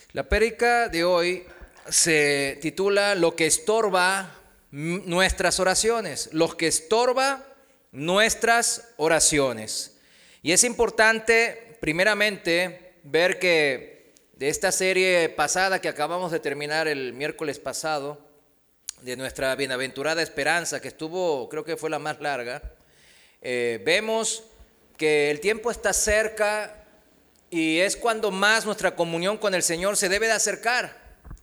La prédica de hoy se titula Lo que estorba nuestras oraciones. Lo que estorba nuestras oraciones. Y es importante, primeramente, ver que de esta serie pasada que acabamos de terminar el miércoles pasado, de nuestra bienaventurada esperanza, que estuvo, creo que fue la más larga, vemos que el tiempo está cerca y es cuando más nuestra comunión con el Señor se debe de acercar.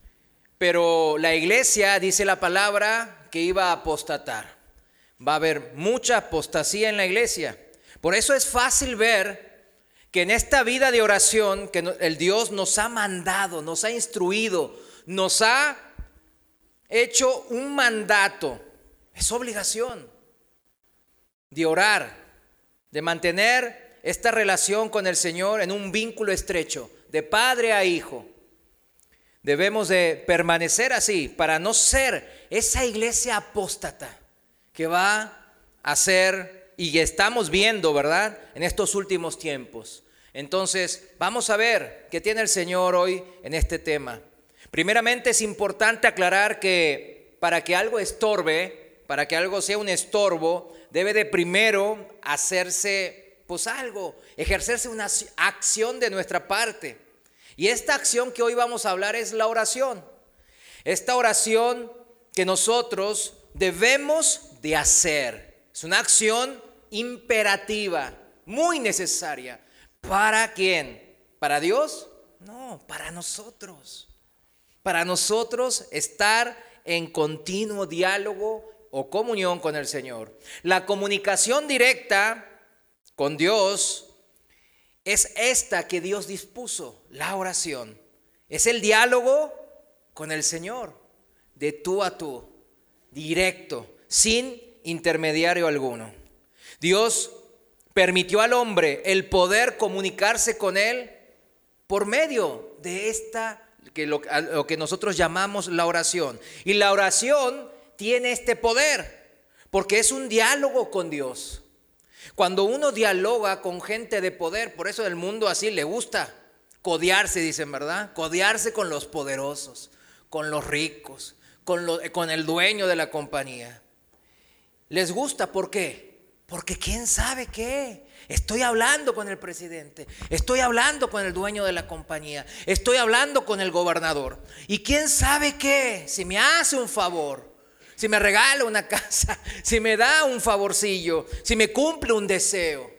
Pero la iglesia, dice la palabra, que iba a apostatar. Va a haber mucha apostasía en la iglesia. Por eso es fácil ver que en esta vida de oración que el Dios nos ha mandado, nos ha instruido, nos ha hecho un mandato, es obligación de orar, de mantener esta relación con el Señor en un vínculo estrecho, de padre a hijo. Debemos de permanecer así para no ser esa iglesia apóstata que va a ser y estamos viendo, ¿verdad?, en estos últimos tiempos. Entonces, vamos a ver qué tiene el Señor hoy en este tema. Primeramente, es importante aclarar que para que algo estorbe, para que algo sea un estorbo, debe de primero hacerse ejercerse una acción de nuestra parte. Y esta acción que hoy vamos a hablar es la oración. Esta oración que nosotros debemos de hacer. Es una acción imperativa, muy necesaria. ¿Para quién? ¿Para Dios? No, para nosotros. Para nosotros estar en continuo diálogo o comunión con el Señor. La comunicación directa con Dios es esta que Dios dispuso, la oración. Es el diálogo con el Señor, de tú a tú, directo, sin intermediario alguno. Dios permitió al hombre el poder comunicarse con Él por medio de lo que nosotros llamamos la oración. Y la oración tiene este poder, porque es un diálogo con Dios. Cuando uno dialoga con gente de poder, por eso el mundo así le gusta codearse, dicen, ¿verdad? Codearse con los poderosos, con los ricos, con el dueño de la compañía. Les gusta, ¿por qué? Porque quién sabe qué. Estoy hablando con el presidente, estoy hablando con el dueño de la compañía, estoy hablando con el gobernador. Y quién sabe qué, si me hace un favor, si me regala una casa, si me da un favorcillo, si me cumple un deseo.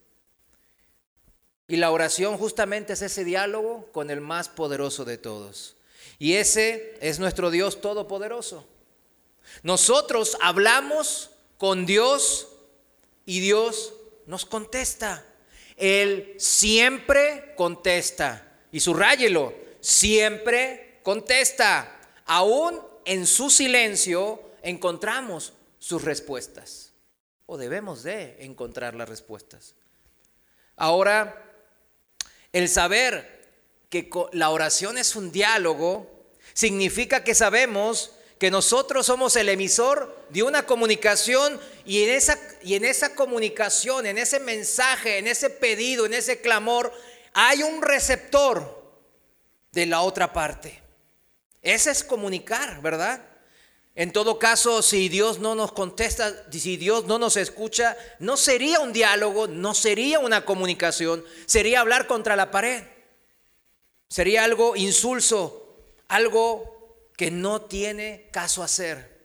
Y la oración justamente es ese diálogo con el más poderoso de todos. Y ese es nuestro Dios todopoderoso. Nosotros hablamos con Dios y Dios nos contesta. Él siempre contesta. Y subráyelo, siempre contesta. Aún en su silencio encontramos sus respuestas, o debemos de encontrar las respuestas. Ahora, el saber que la oración es un diálogo significa que sabemos que nosotros somos el emisor de una comunicación y en esa comunicación, en ese mensaje, en ese pedido, en ese clamor, hay un receptor de la otra parte. Ese es comunicar, ¿verdad? En todo caso, si Dios no nos contesta, si Dios no nos escucha, no sería un diálogo, no sería una comunicación, sería hablar contra la pared. Sería algo insulso, algo que no tiene caso hacer.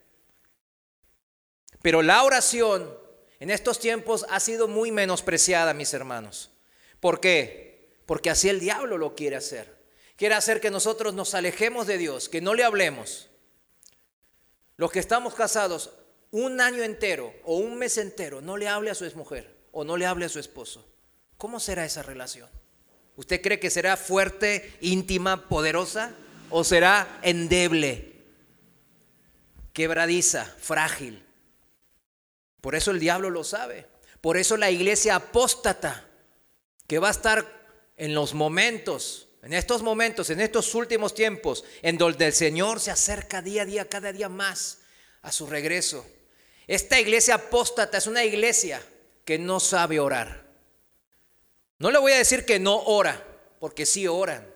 Pero la oración en estos tiempos ha sido muy menospreciada, mis hermanos. ¿Por qué? Porque así el diablo lo quiere hacer. Quiere hacer que nosotros nos alejemos de Dios, que no le hablemos. Los que estamos casados un año entero o un mes entero, no le hable a su exmujer o no le hable a su esposo. ¿Cómo será esa relación? ¿Usted cree que será fuerte, íntima, poderosa o será endeble, quebradiza, frágil? Por eso el diablo lo sabe. Por eso la iglesia apóstata, que va a estar en los momentos, en estos últimos tiempos, en donde el Señor se acerca día a día, cada día más a su regreso. Esta iglesia apóstata es una iglesia que no sabe orar. No le voy a decir que no ora, porque sí oran.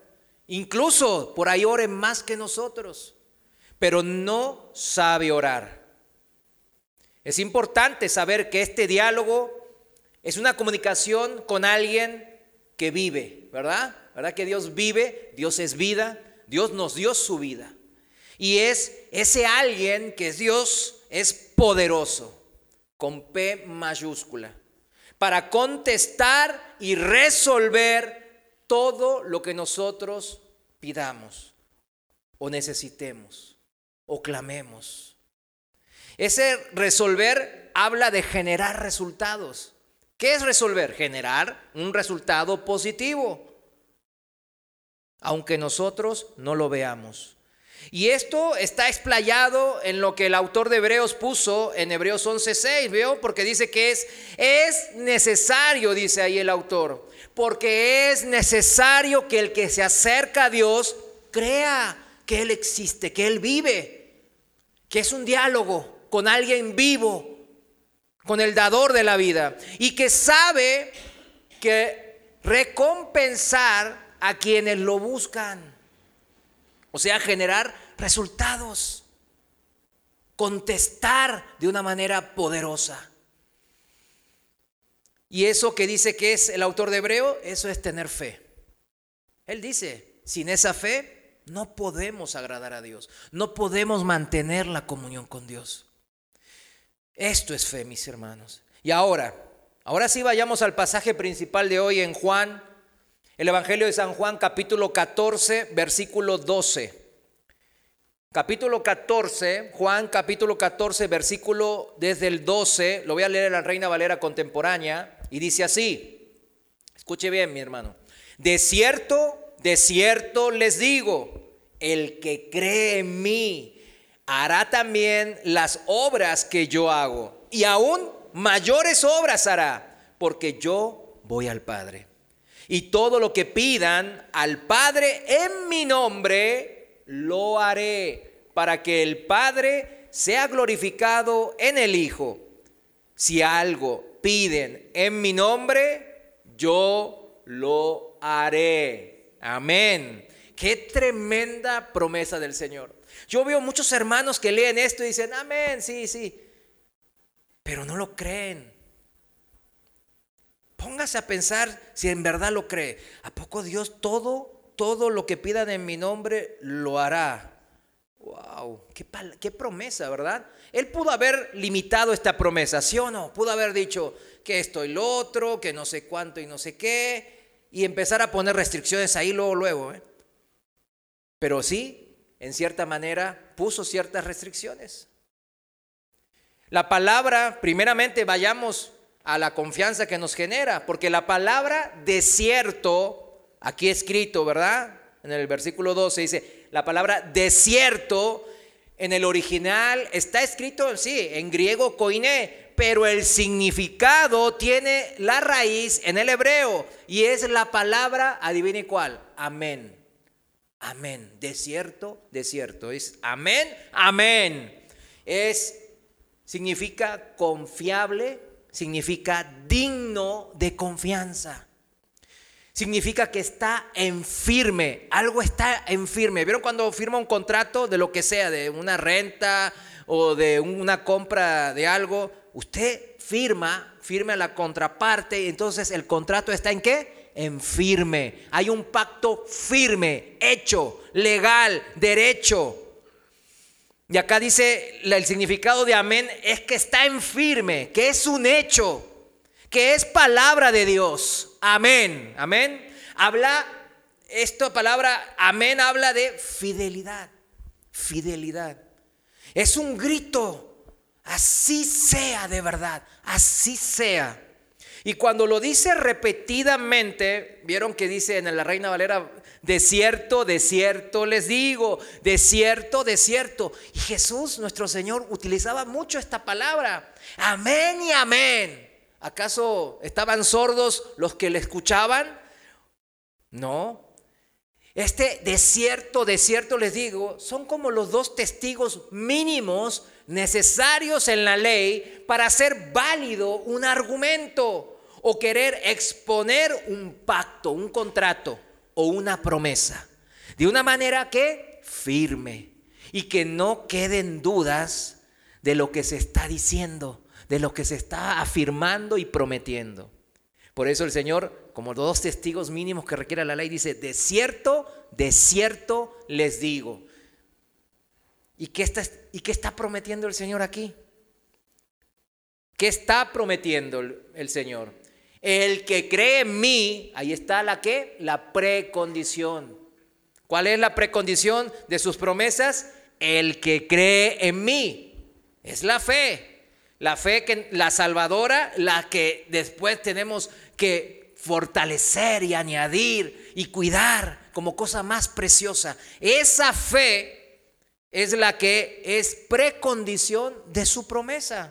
Incluso por ahí ore más que nosotros, pero no sabe orar. Es importante saber que este diálogo es una comunicación con alguien que vive, ¿verdad? ¿Verdad que Dios vive? Dios es vida, Dios nos dio su vida. Y ese alguien que es Dios es poderoso, con P mayúscula, para contestar y resolver todo lo que nosotros pidamos o necesitemos o clamemos. Ese resolver habla de generar resultados. ¿Qué es resolver? Generar un resultado positivo, aunque nosotros no lo veamos. Y esto está explayado en lo que el autor de Hebreos puso en Hebreos 11:6, ¿veo? Porque dice que es necesario, dice ahí el autor, porque es necesario que el que se acerca a Dios crea que Él existe, que Él vive, que es un diálogo con alguien vivo, con el dador de la vida, y que sabe que recompensar a quienes lo buscan. O sea, generar resultados, contestar de una manera poderosa. Y eso que dice que es el autor de Hebreo, eso es tener fe. Él dice, sin esa fe no podemos agradar a Dios, no podemos mantener la comunión con Dios. Esto es fe, mis hermanos. Y ahora sí vayamos al pasaje principal de hoy en Juan. El Evangelio de San Juan, capítulo 14, versículo 12. Capítulo 14, Juan capítulo 14, versículo desde el 12. Lo voy a leer en la Reina Valera contemporánea y dice así. Escuche bien, mi hermano. De cierto les digo, el que cree en mí hará también las obras que yo hago, y aún mayores obras hará, porque yo voy al Padre. Y todo lo que pidan al Padre en mi nombre, lo haré, para que el Padre sea glorificado en el Hijo. Si algo piden en mi nombre, yo lo haré. Amén. Qué tremenda promesa del Señor. Yo veo muchos hermanos que leen esto y dicen, amén, sí, pero no lo creen. Póngase a pensar si en verdad lo cree. ¿A poco Dios todo lo que pidan en mi nombre lo hará? Wow, qué promesa, ¿verdad? Él pudo haber limitado esta promesa, ¿sí o no? Pudo haber dicho que esto y lo otro, que no sé cuánto y no sé qué, y empezar a poner restricciones ahí luego. Pero sí, en cierta manera, puso ciertas restricciones. La palabra, primeramente vayamos a la confianza que nos genera, porque la palabra desierto, aquí escrito, ¿verdad? En el versículo 12 dice, la palabra desierto, en el original está escrito, sí, en griego koiné, pero el significado tiene la raíz en el hebreo, y es la palabra, adivine cuál, amén. Amén, desierto, es amén, amén. Significa confiable, significa digno de confianza. Significa que está en firme, algo está en firme. ¿Vieron cuando firma un contrato de lo que sea, de una renta o de una compra de algo? Usted firma a la contraparte y entonces el contrato está ¿en qué? En firme. Hay un pacto firme, hecho, legal, derecho. Y acá dice, el significado de amén es que está en firme, que es un hecho, que es palabra de Dios. Amén, amén. Esta palabra amén habla de fidelidad, fidelidad. Es un grito, así sea de verdad, así sea. Y cuando lo dice repetidamente, vieron que dice en la Reina Valera, de cierto les digo, de cierto. Y Jesús, nuestro Señor, utilizaba mucho esta palabra, amén y amén. ¿Acaso estaban sordos los que le escuchaban? No. De cierto les digo, son como los dos testigos mínimos necesarios en la ley para hacer válido un argumento o querer exponer un pacto, un contrato o una promesa. De una manera que firme y que no queden dudas de lo que se está diciendo, de lo que se está afirmando y prometiendo. Por eso el Señor, como 2 testigos mínimos que requiere la ley, dice: de cierto les digo. ¿Y qué está prometiendo el Señor aquí? ¿Qué está prometiendo el Señor? El que cree en mí, ahí está la precondición. ¿Cuál es la precondición de sus promesas? El que cree en mí. Es la fe. La fe que la salvadora, la que después tenemos que fortalecer y añadir y cuidar como cosa más preciosa. Esa fe es la que es precondición de su promesa.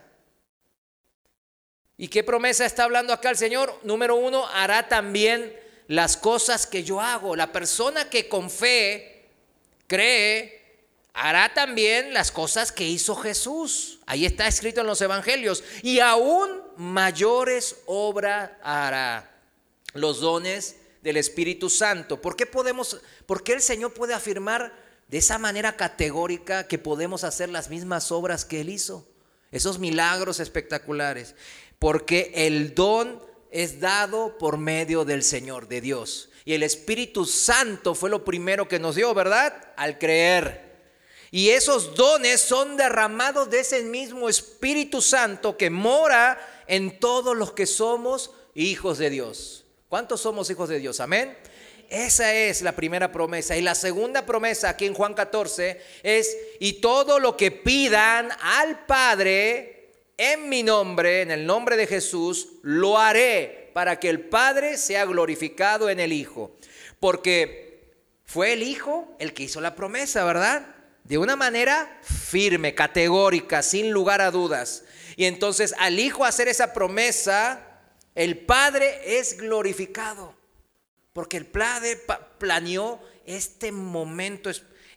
¿Y qué promesa está hablando acá el Señor? Número 1, hará también las cosas que yo hago. La persona que con fe cree, hará también las cosas que hizo Jesús. Ahí está escrito en los evangelios. Y aún mayores obras hará. Los dones del Espíritu Santo. ¿Por qué el Señor puede afirmar de esa manera categórica que podemos hacer las mismas obras que Él hizo? Esos milagros espectaculares. Porque el don es dado por medio del Señor, de Dios. Y el Espíritu Santo fue lo primero que nos dio, ¿verdad? Al creer. Y esos dones son derramados de ese mismo Espíritu Santo que mora en todos los que somos hijos de Dios. ¿Cuántos somos hijos de Dios? Amén. Esa es la primera promesa. Y la segunda promesa aquí en Juan 14 es: y todo lo que pidan al Padre en mi nombre, en el nombre de Jesús, lo haré para que el Padre sea glorificado en el Hijo. Porque fue el Hijo el que hizo la promesa, ¿verdad? De una manera firme, categórica, sin lugar a dudas. Y entonces al Hijo hacer esa promesa, el Padre es glorificado. Porque el Padre planeó este momento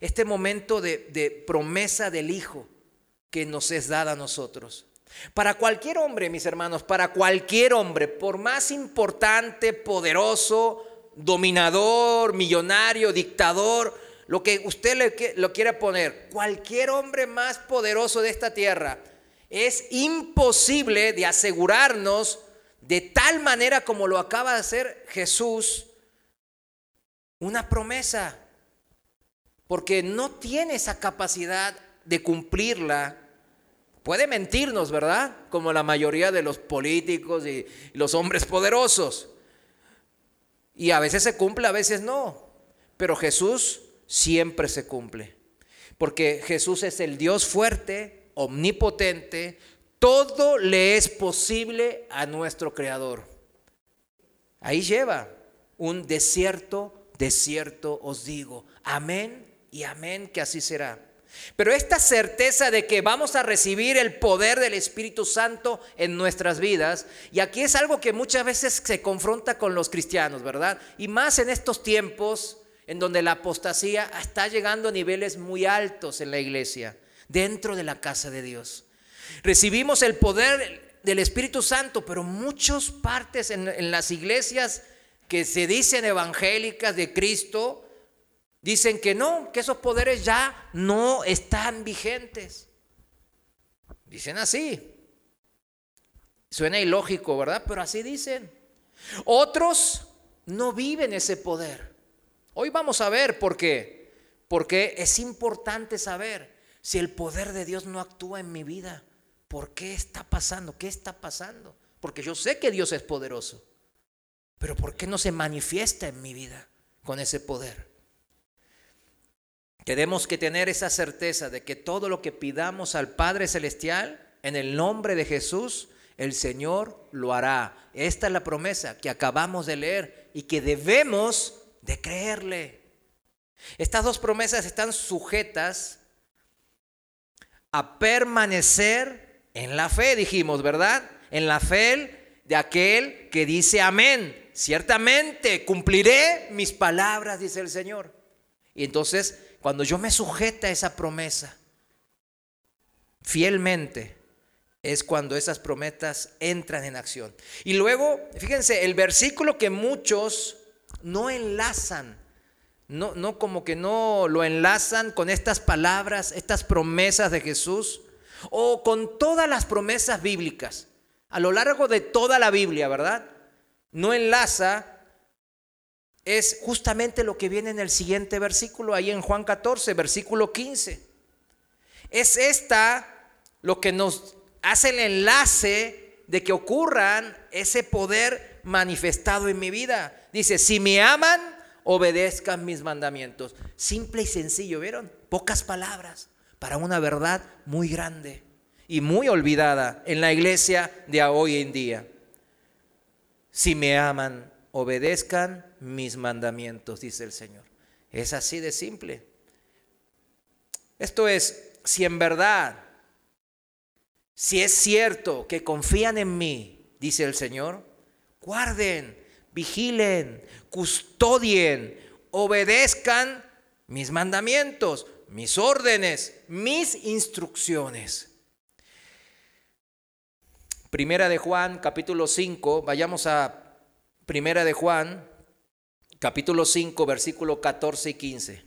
de promesa del Hijo que nos es dada a nosotros. Para cualquier hombre, mis hermanos, para cualquier hombre, por más importante, poderoso, dominador, millonario, dictador, lo que usted lo quiera poner, cualquier hombre más poderoso de esta tierra, es imposible de asegurarnos de tal manera como lo acaba de hacer Jesús, una promesa, porque no tiene esa capacidad de cumplirla. Puede mentirnos, ¿verdad? Como la mayoría de los políticos y los hombres poderosos. Y a veces se cumple, a veces no. Pero Jesús siempre se cumple. Porque Jesús es el Dios fuerte, omnipotente. Todo le es posible a nuestro Creador. Ahí lleva un desierto os digo. Amén y amén, que así será. Pero esta certeza de que vamos a recibir el poder del Espíritu Santo en nuestras vidas, y aquí es algo que muchas veces se confronta con los cristianos, ¿verdad? Y más en estos tiempos en donde la apostasía está llegando a niveles muy altos en la iglesia, dentro de la casa de Dios. Recibimos el poder del Espíritu Santo, pero muchas partes en las iglesias que se dicen evangélicas de Cristo, dicen que no, que esos poderes ya no están vigentes. Dicen así. Suena ilógico, ¿verdad? Pero así dicen. Otros no viven ese poder. Hoy vamos a ver por qué. Porque es importante saber si el poder de Dios no actúa en mi vida. ¿Por qué está pasando? ¿Qué está pasando? Porque yo sé que Dios es poderoso. Pero ¿por qué no se manifiesta en mi vida con ese poder? Tenemos que tener esa certeza de que todo lo que pidamos al Padre Celestial en el nombre de Jesús, el Señor lo hará. Esta es la promesa que acabamos de leer y que debemos de creerle. Estas dos promesas están sujetas a permanecer en la fe, dijimos, ¿verdad? En la fe de aquel que dice amén. Ciertamente cumpliré mis palabras, dice el Señor. Y entonces, cuando yo me sujeta a esa promesa fielmente, es cuando esas promesas entran en acción. Y luego, fíjense, el versículo que muchos no enlazan no como que no lo enlazan con estas palabras, estas promesas de Jesús, o con todas las promesas bíblicas, a lo largo de toda la Biblia, ¿verdad? No enlaza. Es justamente lo que viene en el siguiente versículo, ahí en Juan 14, versículo 15. Es esta lo que nos hace el enlace de que ocurran ese poder manifestado en mi vida. Dice, si me aman, obedezcan mis mandamientos. Simple y sencillo, ¿vieron? Pocas palabras para una verdad muy grande y muy olvidada en la iglesia de hoy en día. Si me aman, obedezcan mis mandamientos, dice el Señor. Es así de simple. Esto es, si en verdad, si es cierto que confían en mí, dice el Señor, guarden, vigilen, custodien, obedezcan mis mandamientos, mis órdenes, mis instrucciones. Primera de Juan, capítulo 5, vayamos a Primera de Juan, capítulo 5, versículo 14 y 15.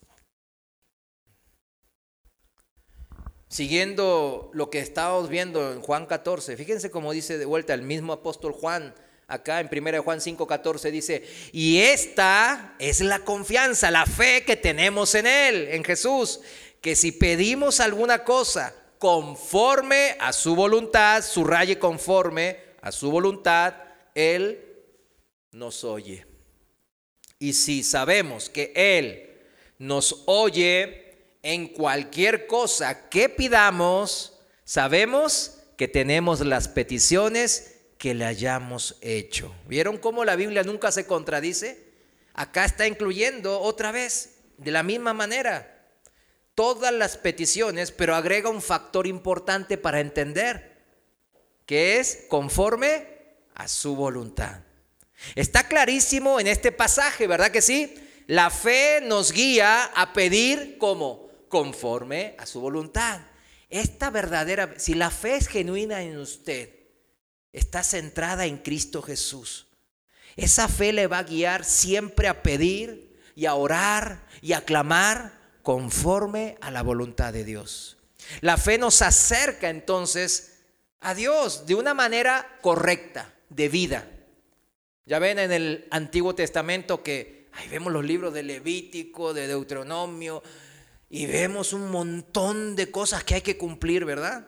Siguiendo lo que estábamos viendo en Juan 14, fíjense cómo dice de vuelta el mismo apóstol Juan, acá en 1 Juan 5, 14 dice, y esta es la confianza, la fe que tenemos en Él, en Jesús, que si pedimos alguna cosa conforme a su voluntad, subraye conforme a su voluntad, Él nos oye. Y si sabemos que Él nos oye en cualquier cosa que pidamos, sabemos que tenemos las peticiones que le hayamos hecho. ¿Vieron cómo la Biblia nunca se contradice? Acá está incluyendo otra vez, de la misma manera, todas las peticiones, pero agrega un factor importante para entender, que es conforme a su voluntad. Está clarísimo en este pasaje, ¿verdad que sí? La fe nos guía a pedir como conforme a su voluntad. Esta verdadera, si la fe es genuina en usted, está centrada en Cristo Jesús, esa fe le va a guiar siempre a pedir y a orar y a clamar conforme a la voluntad de Dios. La fe nos acerca entonces a Dios de una manera correcta, de vida. Ya ven en el Antiguo Testamento que ahí vemos los libros de Levítico, de Deuteronomio, y vemos un montón de cosas que hay que cumplir, ¿verdad?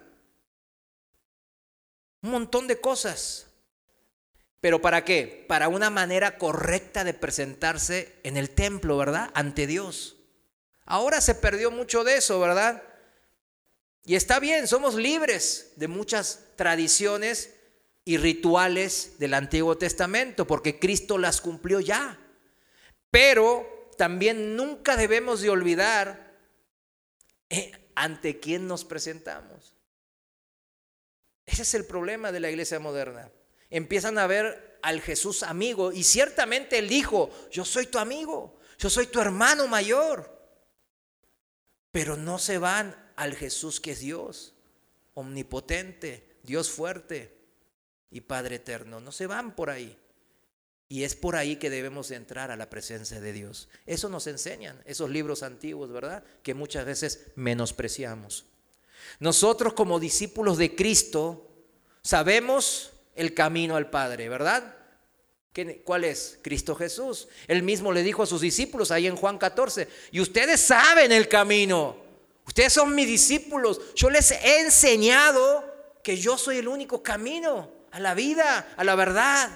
Un montón de cosas. ¿Pero para qué? Para una manera correcta de presentarse en el templo, ¿verdad? Ante Dios. Ahora se perdió mucho de eso, ¿verdad? Y está bien, somos libres de muchas tradiciones y rituales del Antiguo Testamento, porque Cristo las cumplió ya. Pero también nunca debemos de olvidar ante quién nos presentamos. Ese es el problema de la iglesia moderna. Empiezan a ver al Jesús amigo, y ciertamente Él dijo, yo soy tu amigo, yo soy tu hermano mayor. Pero no se van al Jesús que es Dios, omnipotente, Dios fuerte y Padre eterno. No se van por ahí. Y es por ahí que debemos entrar a la presencia de Dios. Eso nos enseñan esos libros antiguos, ¿verdad? Que muchas veces menospreciamos. Nosotros como discípulos de Cristo sabemos el camino al Padre, ¿verdad? ¿Cuál es? Cristo Jesús. Él mismo le dijo a sus discípulos ahí en Juan 14, y ustedes saben el camino. Ustedes son mis discípulos. Yo les he enseñado que yo soy el único camino a la vida, a la verdad.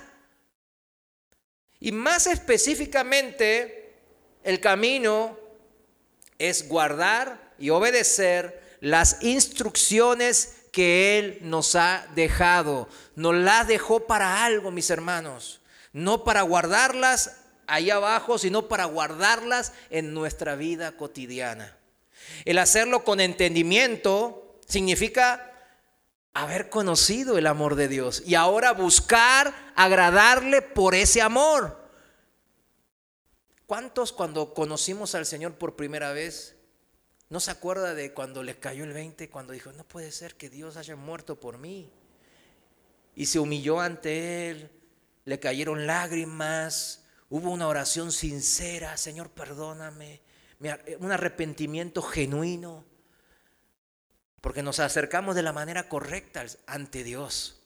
Y más específicamente, el camino es guardar y obedecer las instrucciones que Él nos ha dejado. Nos las dejó para algo, mis hermanos. No para guardarlas ahí abajo, sino para guardarlas en nuestra vida cotidiana. El hacerlo con entendimiento significa haber conocido el amor de Dios y ahora buscar agradarle por ese amor. ¿Cuántos cuando conocimos al Señor por primera vez no se acuerda de cuando les cayó el 20, cuando dijo, no puede ser que Dios haya muerto por mí? Y se humilló ante Él, le cayeron lágrimas, Hubo una oración sincera, Señor, perdóname, un arrepentimiento genuino, porque nos acercamos de la manera correcta ante Dios.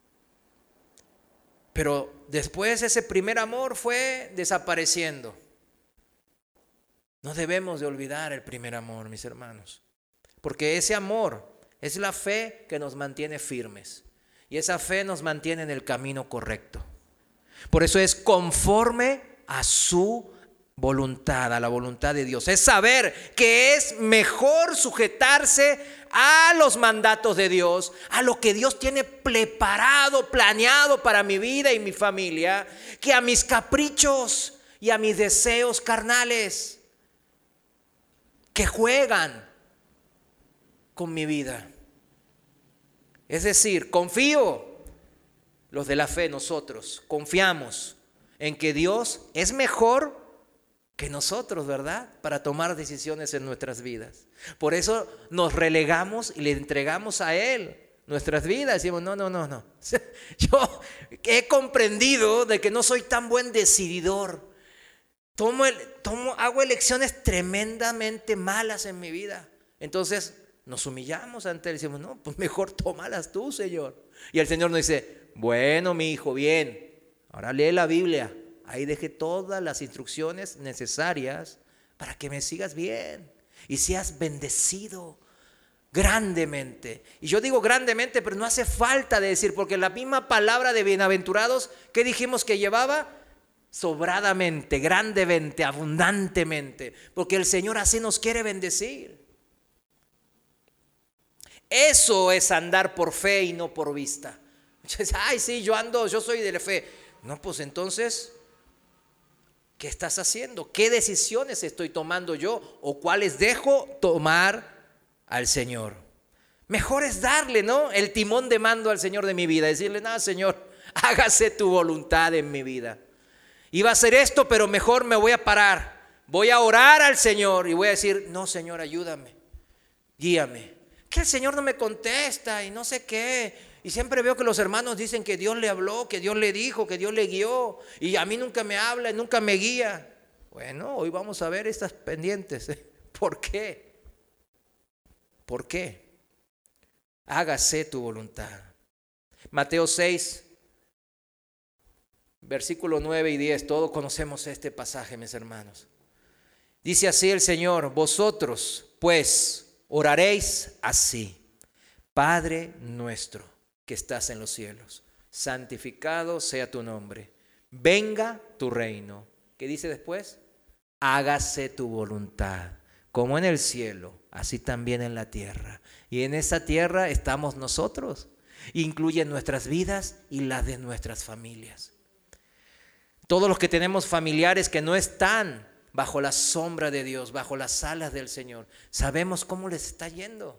Pero después ese primer amor fue desapareciendo. No debemos de olvidar el primer amor, mis hermanos, porque ese amor es la fe que nos mantiene firmes y esa fe nos mantiene en el camino correcto. Por eso es conforme a su voluntad, a la voluntad de Dios. Es saber que es mejor sujetarse a los mandatos de Dios, a lo que Dios tiene preparado, planeado para mi vida y mi familia, que a mis caprichos y a mis deseos carnales que juegan con mi vida. Es decir, confío. Los de la fe, nosotros confiamos en que Dios es mejor que nosotros, ¿verdad? Para tomar decisiones en nuestras vidas. Por eso nos relegamos y le entregamos a Él nuestras vidas. Decimos, no. Yo he comprendido de que no soy tan buen decididor. Hago elecciones tremendamente malas en mi vida. Entonces nos humillamos ante Él y decimos, no, pues mejor tómalas tú, Señor. Y el Señor nos dice, bueno, mi hijo, bien, ahora lee la Biblia. Ahí dejé todas las instrucciones necesarias para que me sigas bien y seas bendecido grandemente. Y yo digo grandemente, pero no hace falta de decir, porque la misma palabra de bienaventurados, ¿qué dijimos que llevaba? Sobradamente, grandemente, abundantemente, porque el Señor así nos quiere bendecir. Eso es andar por fe y no por vista. Ay, sí, yo soy de la fe. No, pues entonces, ¿qué estás haciendo? ¿Qué decisiones estoy tomando yo? ¿O cuáles dejo tomar al Señor? Mejor es darle, ¿no?, el timón de mando al Señor de mi vida. Decirle, no, Señor, hágase tu voluntad en mi vida. Iba a hacer esto, pero mejor me voy a parar. Voy a orar al Señor y voy a decir, no, Señor, ayúdame, guíame. Que el Señor no me contesta y no sé qué. Y siempre veo que los hermanos dicen que Dios le habló, que Dios le dijo, que Dios le guió. Y a mí nunca me habla y nunca me guía. Bueno, hoy vamos a ver estas pendientes. ¿Por qué? ¿Por qué? Hágase tu voluntad. Mateo 6, versículo 9 y 10. Todos conocemos este pasaje, mis hermanos. Dice así el Señor, vosotros pues oraréis así. Padre nuestro que estás en los cielos, santificado sea tu nombre, venga tu reino. ¿Qué dice después? Hágase tu voluntad, como en el cielo, así también en la tierra. Y en esa tierra estamos nosotros, incluye nuestras vidas y las de nuestras familias. Todos los que tenemos familiares que no están bajo la sombra de Dios, bajo las alas del Señor, sabemos cómo les está yendo.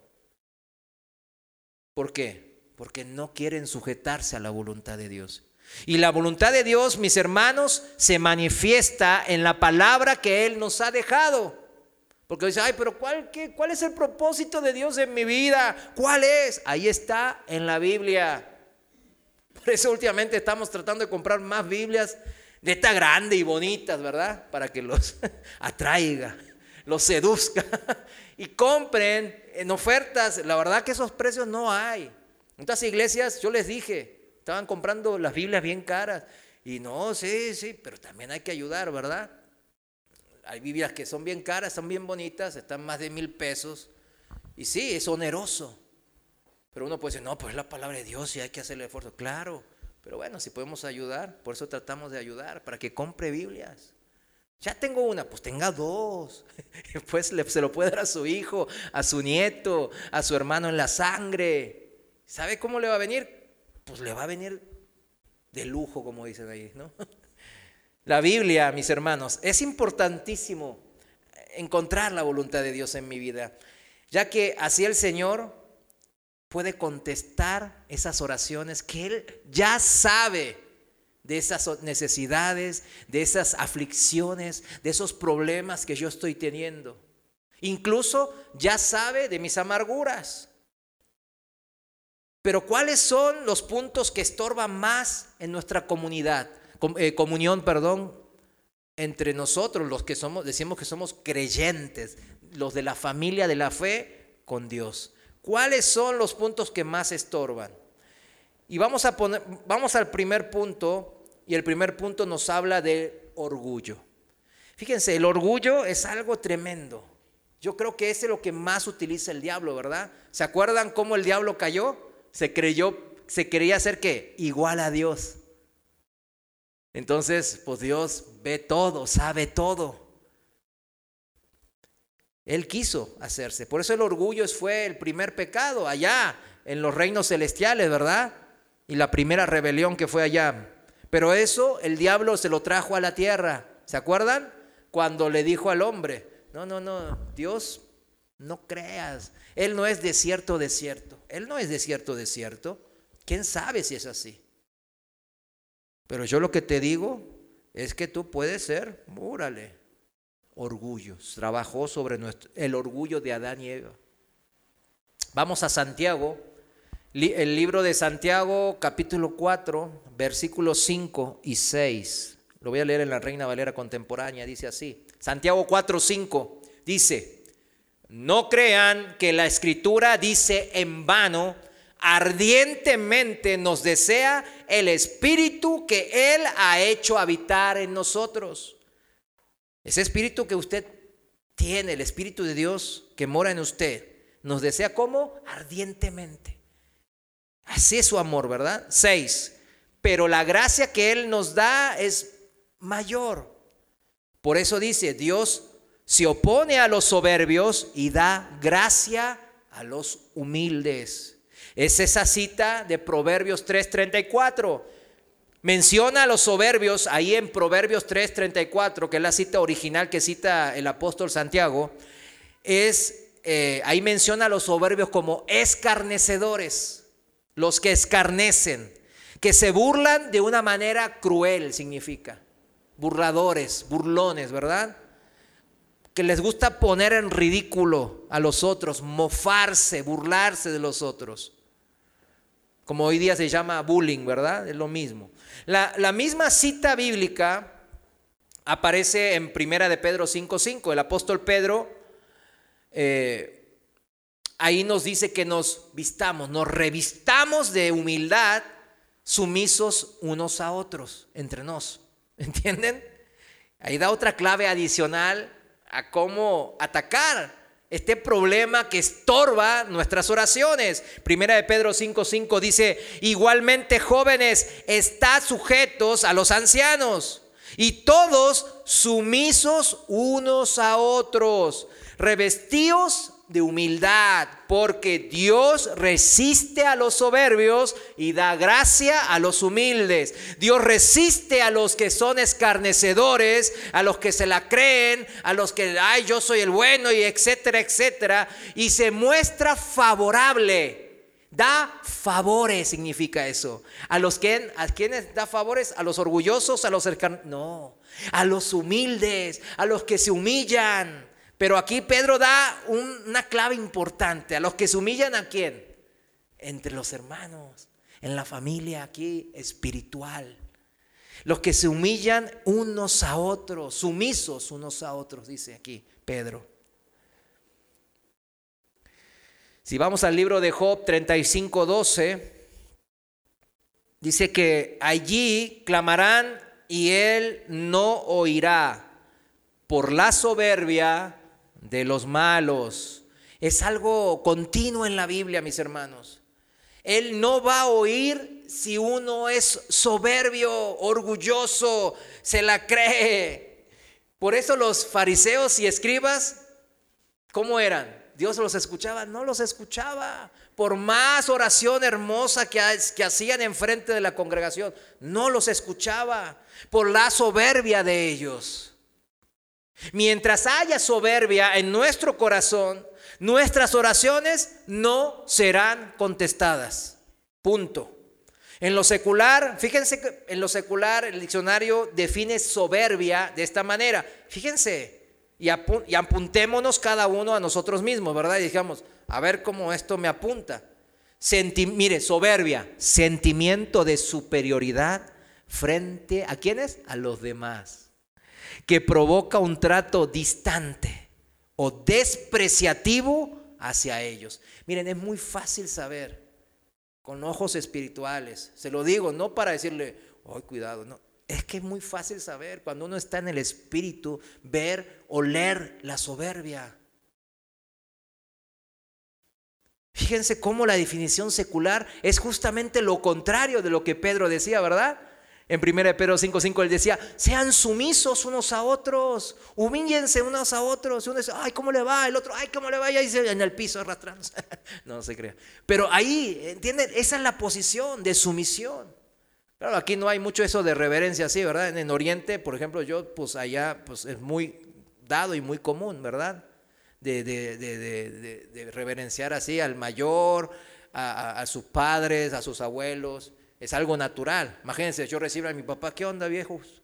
¿Por qué? Porque no quieren sujetarse a la voluntad de Dios. Y la voluntad de Dios, mis hermanos, se manifiesta en la palabra que Él nos ha dejado. Porque dice, ay, pero ¿cuál es el propósito de Dios en mi vida? ¿Cuál es? Ahí está en la Biblia. Por eso últimamente estamos tratando de comprar más Biblias de esta grande y bonitas, ¿verdad? Para que los atraiga, los seduzca y compren en ofertas. La verdad que esos precios no hay. En otras iglesias, yo les dije, estaban comprando las Biblias bien caras. Y no, sí, pero también hay que ayudar, ¿verdad? Hay Biblias que son bien caras, son bien bonitas, están más de 1,000 pesos. Y sí, es oneroso. Pero uno puede decir, no, pues es la palabra de Dios y hay que hacerle esfuerzo. Claro, pero bueno, si podemos ayudar, por eso tratamos de ayudar, para que compre Biblias. Ya tengo una, pues tenga 2. Pues se lo puede dar a su hijo, a su nieto, a su hermano en la sangre. ¿Sabe cómo le va a venir? Pues le va a venir de lujo, como dicen ahí, ¿no? La Biblia, mis hermanos, es importantísimo encontrar la voluntad de Dios en mi vida, ya que así el Señor puede contestar esas oraciones que Él ya sabe de esas necesidades, de esas aflicciones, de esos problemas que yo estoy teniendo. Incluso ya sabe de mis amarguras. Pero ¿cuáles son los puntos que estorban más en nuestra comunión? entre nosotros, los que decimos que somos creyentes, los de la familia de la fe con Dios. ¿Cuáles son los puntos que más estorban? Y vamos al primer punto, y el primer punto nos habla de orgullo. Fíjense, el orgullo es algo tremendo. Yo creo que ese es lo que más utiliza el diablo, ¿verdad? ¿Se acuerdan cómo el diablo cayó? Se quería hacer ¿qué? Igual a Dios. Entonces, pues Dios ve todo, sabe todo. Él quiso hacerse. Por eso el orgullo fue el primer pecado allá en los reinos celestiales, ¿verdad? Y la primera rebelión que fue allá. Pero eso el diablo se lo trajo a la tierra. ¿Se acuerdan? Cuando le dijo al hombre, no, Dios, no creas. Él no es desierto. Él no es desierto. ¿Quién sabe si es así? Pero yo lo que te digo es que tú puedes ser, orgullo. Trabajó sobre el orgullo de Adán y Eva. Vamos a Santiago, el libro de Santiago, capítulo 4, versículos 5 y 6. Lo voy a leer en la Reina Valera Contemporánea, dice así. Santiago 4, 5, dice: no crean que la Escritura dice en vano, ardientemente nos desea el Espíritu que Él ha hecho habitar en nosotros. Ese Espíritu que usted tiene, el Espíritu de Dios que mora en usted, nos desea ¿cómo? Ardientemente. Así es su amor, ¿verdad? 6. Pero la gracia que Él nos da es mayor. Por eso dice, Dios se opone a los soberbios y da gracia a los humildes. Es esa cita de Proverbios 3:34. Menciona a los soberbios ahí en Proverbios 3:34, que es la cita original que cita el apóstol Santiago. Ahí menciona a los soberbios como escarnecedores, los que escarnecen, que se burlan de una manera cruel, significa. Burladores, burlones, ¿verdad? Que les gusta poner en ridículo a los otros, mofarse, burlarse de los otros. Como hoy día se llama bullying, ¿verdad? Es lo mismo. La misma cita bíblica aparece en 1 de Pedro 5:5. El apóstol Pedro ahí nos dice que nos revistamos de humildad, sumisos unos a otros, entre nos. ¿Entienden? Ahí da otra clave adicional a cómo atacar este problema que estorba nuestras oraciones. 1 de Pedro 5:5 dice: igualmente jóvenes, estad sujetos a los ancianos y todos sumisos unos a otros, revestidos de humildad, porque Dios resiste a los soberbios y da gracia a los humildes. Dios resiste a los que son escarnecedores, a los que se la creen, a los que, yo soy el bueno, y etcétera, etcétera, y se muestra favorable. Da favores, significa eso. ¿A quiénes da favores? ¿A los orgullosos? ¿A los no, a los humildes, a los que se humillan? Pero aquí Pedro da una clave importante. ¿A los que se humillan a quién? Entre los hermanos, en la familia aquí espiritual. Los que se humillan unos a otros, sumisos unos a otros, dice aquí Pedro. Si vamos al libro de Job 35:12, dice que allí clamarán y él no oirá por la soberbia de los malos. Es algo continuo en la Biblia, mis hermanos. Él no va a oír si uno es soberbio, orgulloso, se la cree. Por eso los fariseos y escribas, ¿cómo eran? ¿Dios los escuchaba? No los escuchaba. Por más oración hermosa que hacían enfrente de la congregación, no los escuchaba por la soberbia de ellos. Mientras haya soberbia en nuestro corazón, nuestras oraciones no serán contestadas. Punto. En lo secular, fíjense que en lo secular el diccionario define soberbia de esta manera. Fíjense, y apuntémonos cada uno a nosotros mismos, ¿verdad? Y digamos, a ver cómo esto me apunta. Mire, soberbia, sentimiento de superioridad frente a ¿quiénes? A los demás. que provoca un trato distante o despreciativo hacia ellos. Miren, es muy fácil saber con ojos espirituales. Se lo digo no para decirle, ay, cuidado, no. Es que es muy fácil saber cuando uno está en el espíritu, ver, oler la soberbia. Fíjense cómo la definición secular es justamente lo contrario de lo que Pedro decía, ¿verdad? En 1 Pedro 5:5 él decía, sean sumisos unos a otros, humíllense unos a otros. Uno dice, ay, ¿cómo le va? El otro, ay, ¿cómo le va? Y ahí en el piso arrastrándose. No se crea. Pero ahí, ¿entienden? Esa es la posición de sumisión. Claro, aquí no hay mucho eso de reverencia así, ¿verdad? En Oriente, por ejemplo, pues allá pues es muy dado y muy común, ¿verdad? De reverenciar así al mayor, a sus padres, a sus abuelos. Es algo natural. Imagínense, yo recibo a mi papá, ¿qué onda, viejos?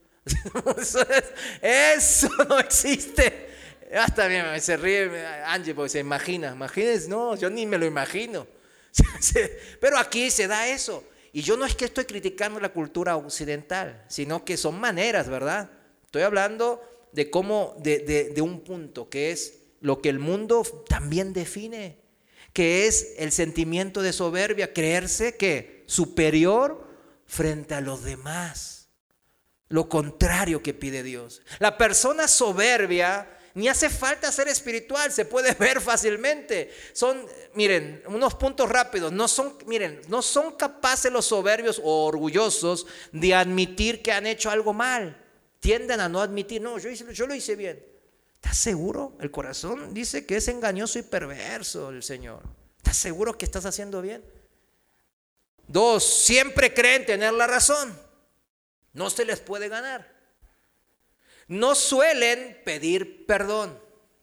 Eso no existe. Hasta bien, se ríe Angie porque se imagina. Imagínense, no, yo ni me lo imagino. Pero aquí se da eso. Y yo no es que estoy criticando la cultura occidental, sino que son maneras, ¿verdad? Estoy hablando de cómo, de un punto que es lo que el mundo también define, que es el sentimiento de soberbia, creerse que superior frente a los demás. Lo contrario que pide Dios. La persona soberbia ni hace falta ser espiritual, se puede ver fácilmente. Miren, unos puntos rápidos. No son capaces los soberbios o orgullosos de admitir que han hecho algo mal. Tienden a no admitir, no, yo lo hice bien. ¿Estás seguro? El corazón dice que es engañoso y perverso el Señor. ¿Estás seguro que estás haciendo bien? 2, siempre creen tener la razón. No se les puede ganar. No suelen pedir perdón.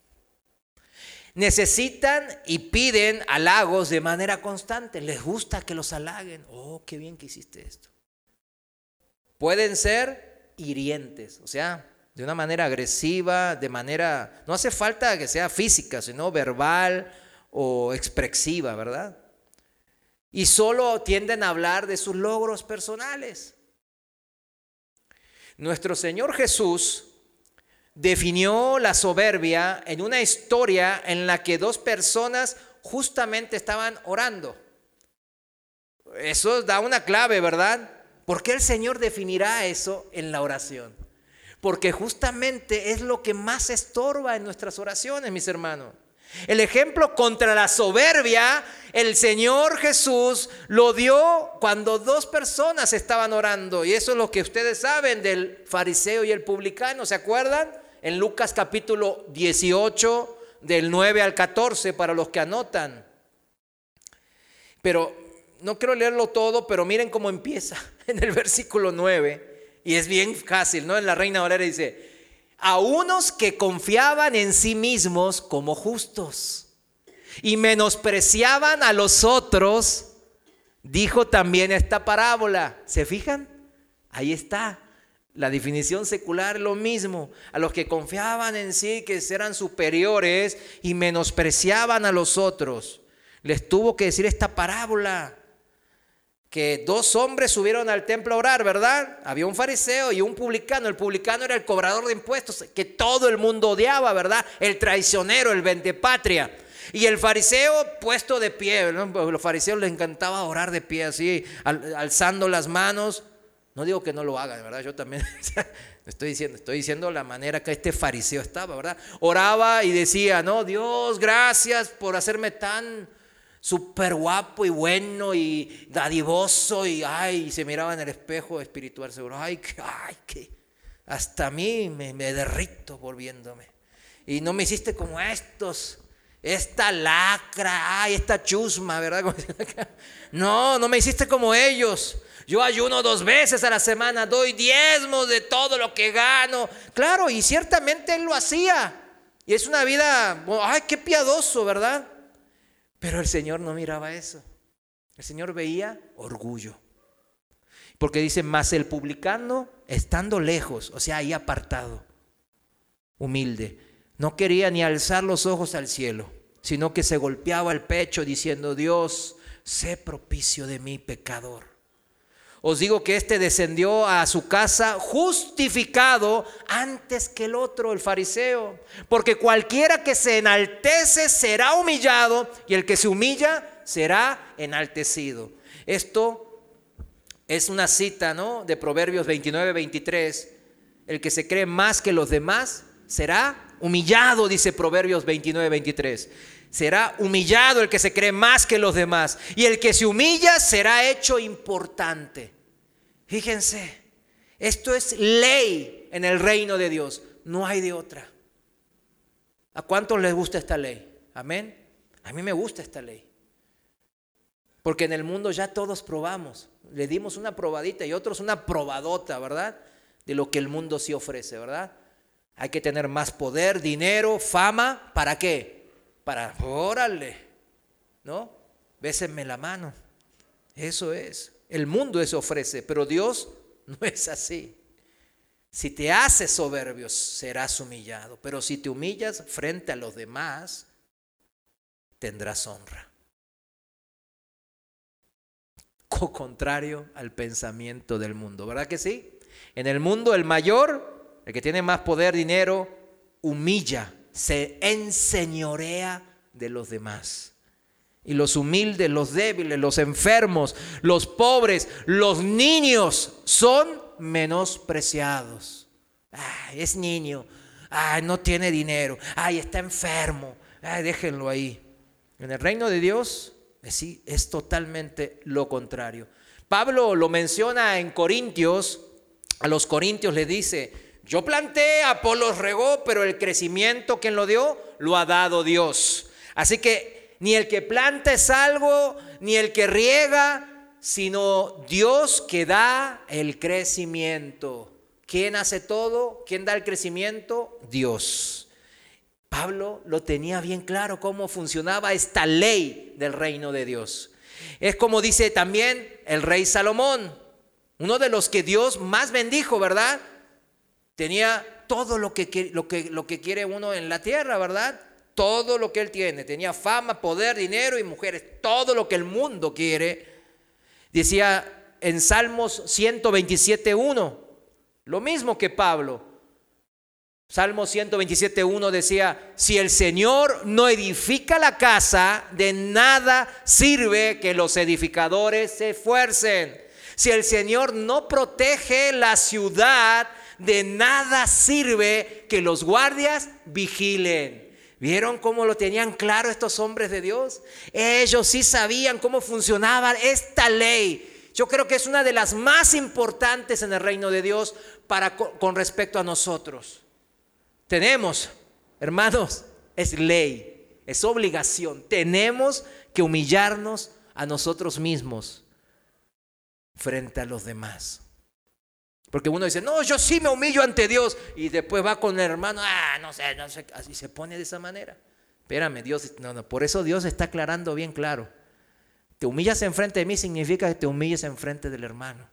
Necesitan y piden halagos de manera constante. Les gusta que los halaguen. Oh, qué bien que hiciste esto. Pueden ser hirientes, o sea, de una manera agresiva, no hace falta que sea física, sino verbal o expresiva, ¿verdad? Y solo tienden a hablar de sus logros personales. Nuestro Señor Jesús definió la soberbia en una historia en la que 2 personas justamente estaban orando. Eso da una clave, ¿verdad? ¿Por qué el Señor definirá eso en la oración? Porque justamente es lo que más estorba en nuestras oraciones, mis hermanos. El ejemplo contra la soberbia, el Señor Jesús lo dio cuando 2 personas estaban orando. Y eso es lo que ustedes saben del fariseo y el publicano, ¿se acuerdan? En Lucas capítulo 18, del 9 al 14, para los que anotan. Pero no quiero leerlo todo, pero miren cómo empieza en el versículo 9. Y es bien fácil, ¿no? En la Reina Valera dice, a unos que confiaban en sí mismos como justos y menospreciaban a los otros, dijo también esta parábola. ¿Se fijan? Ahí está. La definición secular, lo mismo. A los que confiaban en sí, que eran superiores y menospreciaban a los otros, les tuvo que decir esta parábola. Que 2 hombres subieron al templo a orar, ¿verdad? Había un fariseo y un publicano. El publicano era el cobrador de impuestos que todo el mundo odiaba, ¿verdad? El traicionero, el vendepatria. Y el fariseo puesto de pie, ¿no? A los fariseos les encantaba orar de pie así, alzando las manos. No digo que no lo hagan, ¿verdad? Yo también estoy diciendo la manera que este fariseo estaba, ¿verdad? Oraba y decía, no, Dios, gracias por hacerme tan súper guapo y bueno y dadivoso, y se miraba en el espejo espiritual seguro, que hasta a mí me derrito volviéndome, y no me hiciste como esta lacra, esta chusma, ¿verdad? No me hiciste como ellos. Yo ayuno 2 veces a la semana, doy diezmos de todo lo que gano. Claro, y ciertamente él lo hacía, y es una vida, qué piadoso, ¿verdad? Pero el Señor no miraba eso. El Señor veía orgullo. Porque dice, mas el publicano, estando lejos, o sea, ahí apartado, humilde, no quería ni alzar los ojos al cielo, sino que se golpeaba el pecho diciendo, Dios, sé propicio de mí, pecador. Os digo que éste descendió a su casa justificado antes que el otro, el fariseo. Porque cualquiera que se enaltece será humillado, y el que se humilla será enaltecido. Esto es una cita, ¿no?, de Proverbios 29-23. El que se cree más que los demás será humillado, dice Proverbios 29-23. Será humillado el que se cree más que los demás, y el que se humilla será hecho importante. Fíjense, esto es ley en el reino de Dios, no hay de otra. ¿A cuántos les gusta esta ley? Amén. A mí me gusta esta ley, porque en el mundo ya todos probamos, le dimos una probadita y otros una probadota, ¿verdad?, de lo que el mundo sí ofrece, ¿verdad? Hay que tener más poder, dinero, fama. ¿Para qué? Para, órale, ¿no? Bésenme la mano. Eso es. El mundo eso ofrece, pero Dios no es así. Si te haces soberbio, serás humillado. Pero si te humillas frente a los demás, tendrás honra. Contrario al pensamiento del mundo, ¿verdad que sí? En el mundo el mayor, el que tiene más poder, dinero, humilla, se enseñorea de los demás. Y los humildes, los débiles, los enfermos, los pobres, los niños son menospreciados. Ay, es niño, ay, no tiene dinero, ay, está enfermo, ay, déjenlo ahí. En el reino de Dios es totalmente lo contrario. Pablo lo menciona en Corintios. A los corintios le dice: yo planté, Apolos regó, pero el crecimiento, ¿quién lo dio? Lo ha dado Dios. Así que ni el que planta es algo, ni el que riega, sino Dios que da el crecimiento. ¿Quién hace todo? ¿Quién da el crecimiento? Dios. Pablo lo tenía bien claro cómo funcionaba esta ley del reino de Dios. Es como dice también el rey Salomón, uno de los que Dios más bendijo, ¿verdad? Tenía todo lo que quiere uno en la tierra, ¿verdad? Todo lo que él tiene. Tenía fama, poder, dinero y mujeres. Todo lo que el mundo quiere. Decía en Salmos 127:1, lo mismo que Pablo. Salmos 127:1 decía: si el Señor no edifica la casa, de nada sirve que los edificadores se esfuercen. Si el Señor no protege la ciudad, de nada sirve que los guardias vigilen. ¿Vieron cómo lo tenían claro estos hombres de Dios? Ellos sí sabían cómo funcionaba esta ley. Yo creo que es una de las más importantes en el reino de Dios con respecto a nosotros. Tenemos, hermanos, es ley, es obligación. Tenemos que humillarnos a nosotros mismos frente a los demás. Porque uno dice: no, yo sí me humillo ante Dios, y después va con el hermano, no sé, así se pone de esa manera. Espérame, Dios, no, por eso Dios está aclarando bien claro. Te humillas enfrente de mí significa que te humilles enfrente del hermano.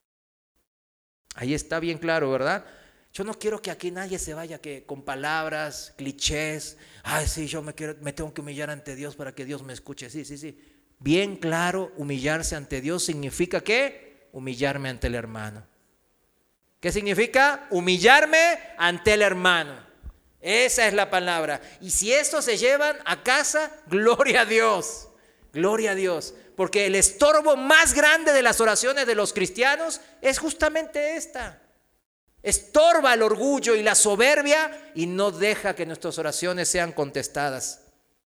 Ahí está bien claro, ¿verdad? Yo no quiero que aquí nadie se vaya con palabras, clichés. Sí, yo me tengo que humillar ante Dios para que Dios me escuche. Sí. Bien claro, humillarse ante Dios significa ¿qué? Humillarme ante el hermano. ¿Qué significa? Humillarme ante el hermano. Esa es la palabra. Y si esto se llevan a casa, gloria a Dios. Gloria a Dios. Porque el estorbo más grande de las oraciones de los cristianos es justamente esta. Estorba el orgullo y la soberbia y no deja que nuestras oraciones sean contestadas.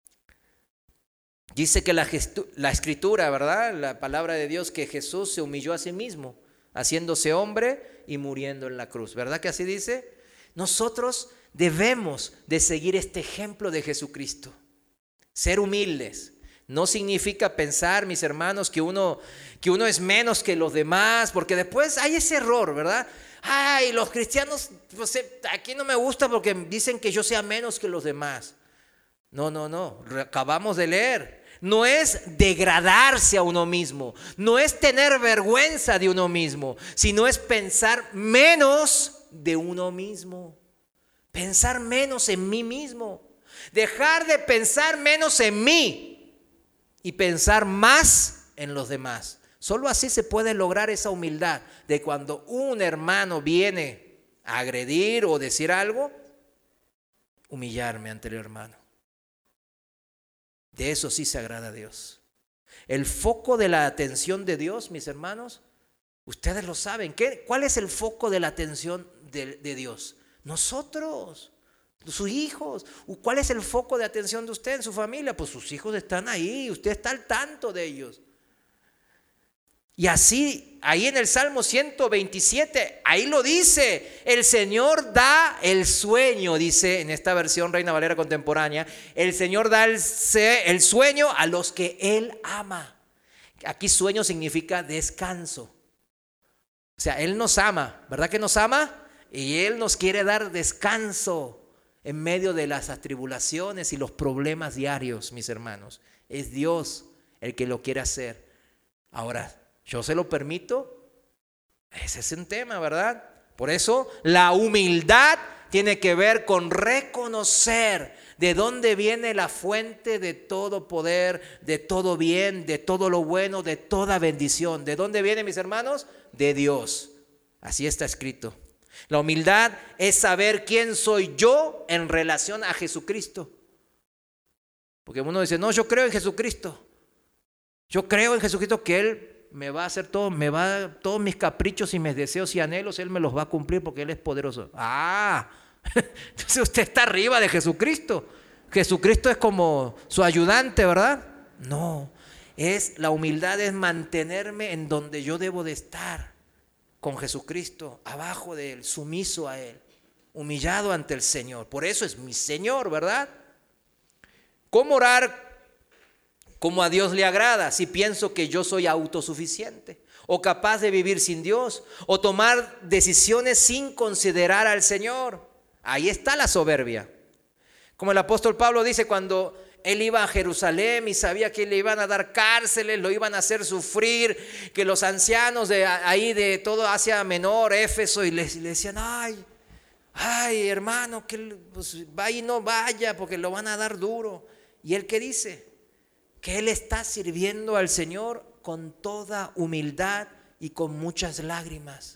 Dice que la escritura, ¿verdad? La palabra de Dios, que Jesús se humilló a sí mismo, haciéndose hombre y muriendo en la cruz. ¿Verdad que así dice? Nosotros debemos de seguir este ejemplo de Jesucristo. Ser humildes. No significa pensar, mis hermanos, que uno es menos que los demás, porque después hay ese error, ¿verdad? Los cristianos, pues, aquí no me gusta porque dicen que yo sea menos que los demás. No, acabamos de leer. No es degradarse a uno mismo, no es tener vergüenza de uno mismo, sino es pensar menos de uno mismo. Pensar menos en mí mismo. Dejar de pensar menos en mí y pensar más en los demás. Solo así se puede lograr esa humildad de cuando un hermano viene a agredir o decir algo, humillarme ante el hermano. De eso sí se agrada a Dios. El foco de la atención de Dios, mis hermanos, ustedes lo saben. ¿Cuál es el foco de la atención de Dios? Nosotros, sus hijos. ¿Cuál es el foco de atención de usted en su familia? Pues sus hijos están ahí, usted está al tanto de ellos. Y así, ahí en el Salmo 127, ahí lo dice, el Señor da el sueño, dice en esta versión Reina Valera contemporánea, el Señor da el sueño a los que Él ama. Aquí sueño significa descanso. O sea, Él nos ama, ¿verdad que nos ama? Y Él nos quiere dar descanso en medio de las atribulaciones y los problemas diarios, mis hermanos. Es Dios el que lo quiere hacer. Ahora, ¿yo se lo permito? Ese es un tema, ¿verdad? Por eso la humildad tiene que ver con reconocer de dónde viene la fuente de todo poder, de todo bien, de todo lo bueno, de toda bendición. ¿De dónde viene, mis hermanos? De Dios. Así está escrito. La humildad es saber quién soy yo en relación a Jesucristo. Porque uno dice, no, yo creo en Jesucristo. Yo creo en Jesucristo que Él me va a hacer todo, me va a dar todos mis caprichos y mis deseos y anhelos, Él me los va a cumplir porque Él es poderoso. Entonces usted está arriba de Jesucristo. Jesucristo es como su ayudante, ¿verdad? No, la humildad es mantenerme en donde yo debo de estar, con Jesucristo, abajo de Él, sumiso a Él, humillado ante el Señor. Por eso es mi Señor, ¿verdad? ¿Cómo orar como a Dios le agrada si pienso que yo soy autosuficiente o capaz de vivir sin Dios o tomar decisiones sin considerar al Señor? Ahí está la soberbia. Como el apóstol Pablo dice, cuando él iba a Jerusalén y sabía que le iban a dar cárceles, lo iban a hacer sufrir, que los ancianos de ahí de todo Asia Menor, Éfeso, y le decían, ay hermano, que pues, vaya y no vaya porque lo van a dar duro. ¿Y él qué dice? Que él está sirviendo al Señor con toda humildad y con muchas lágrimas.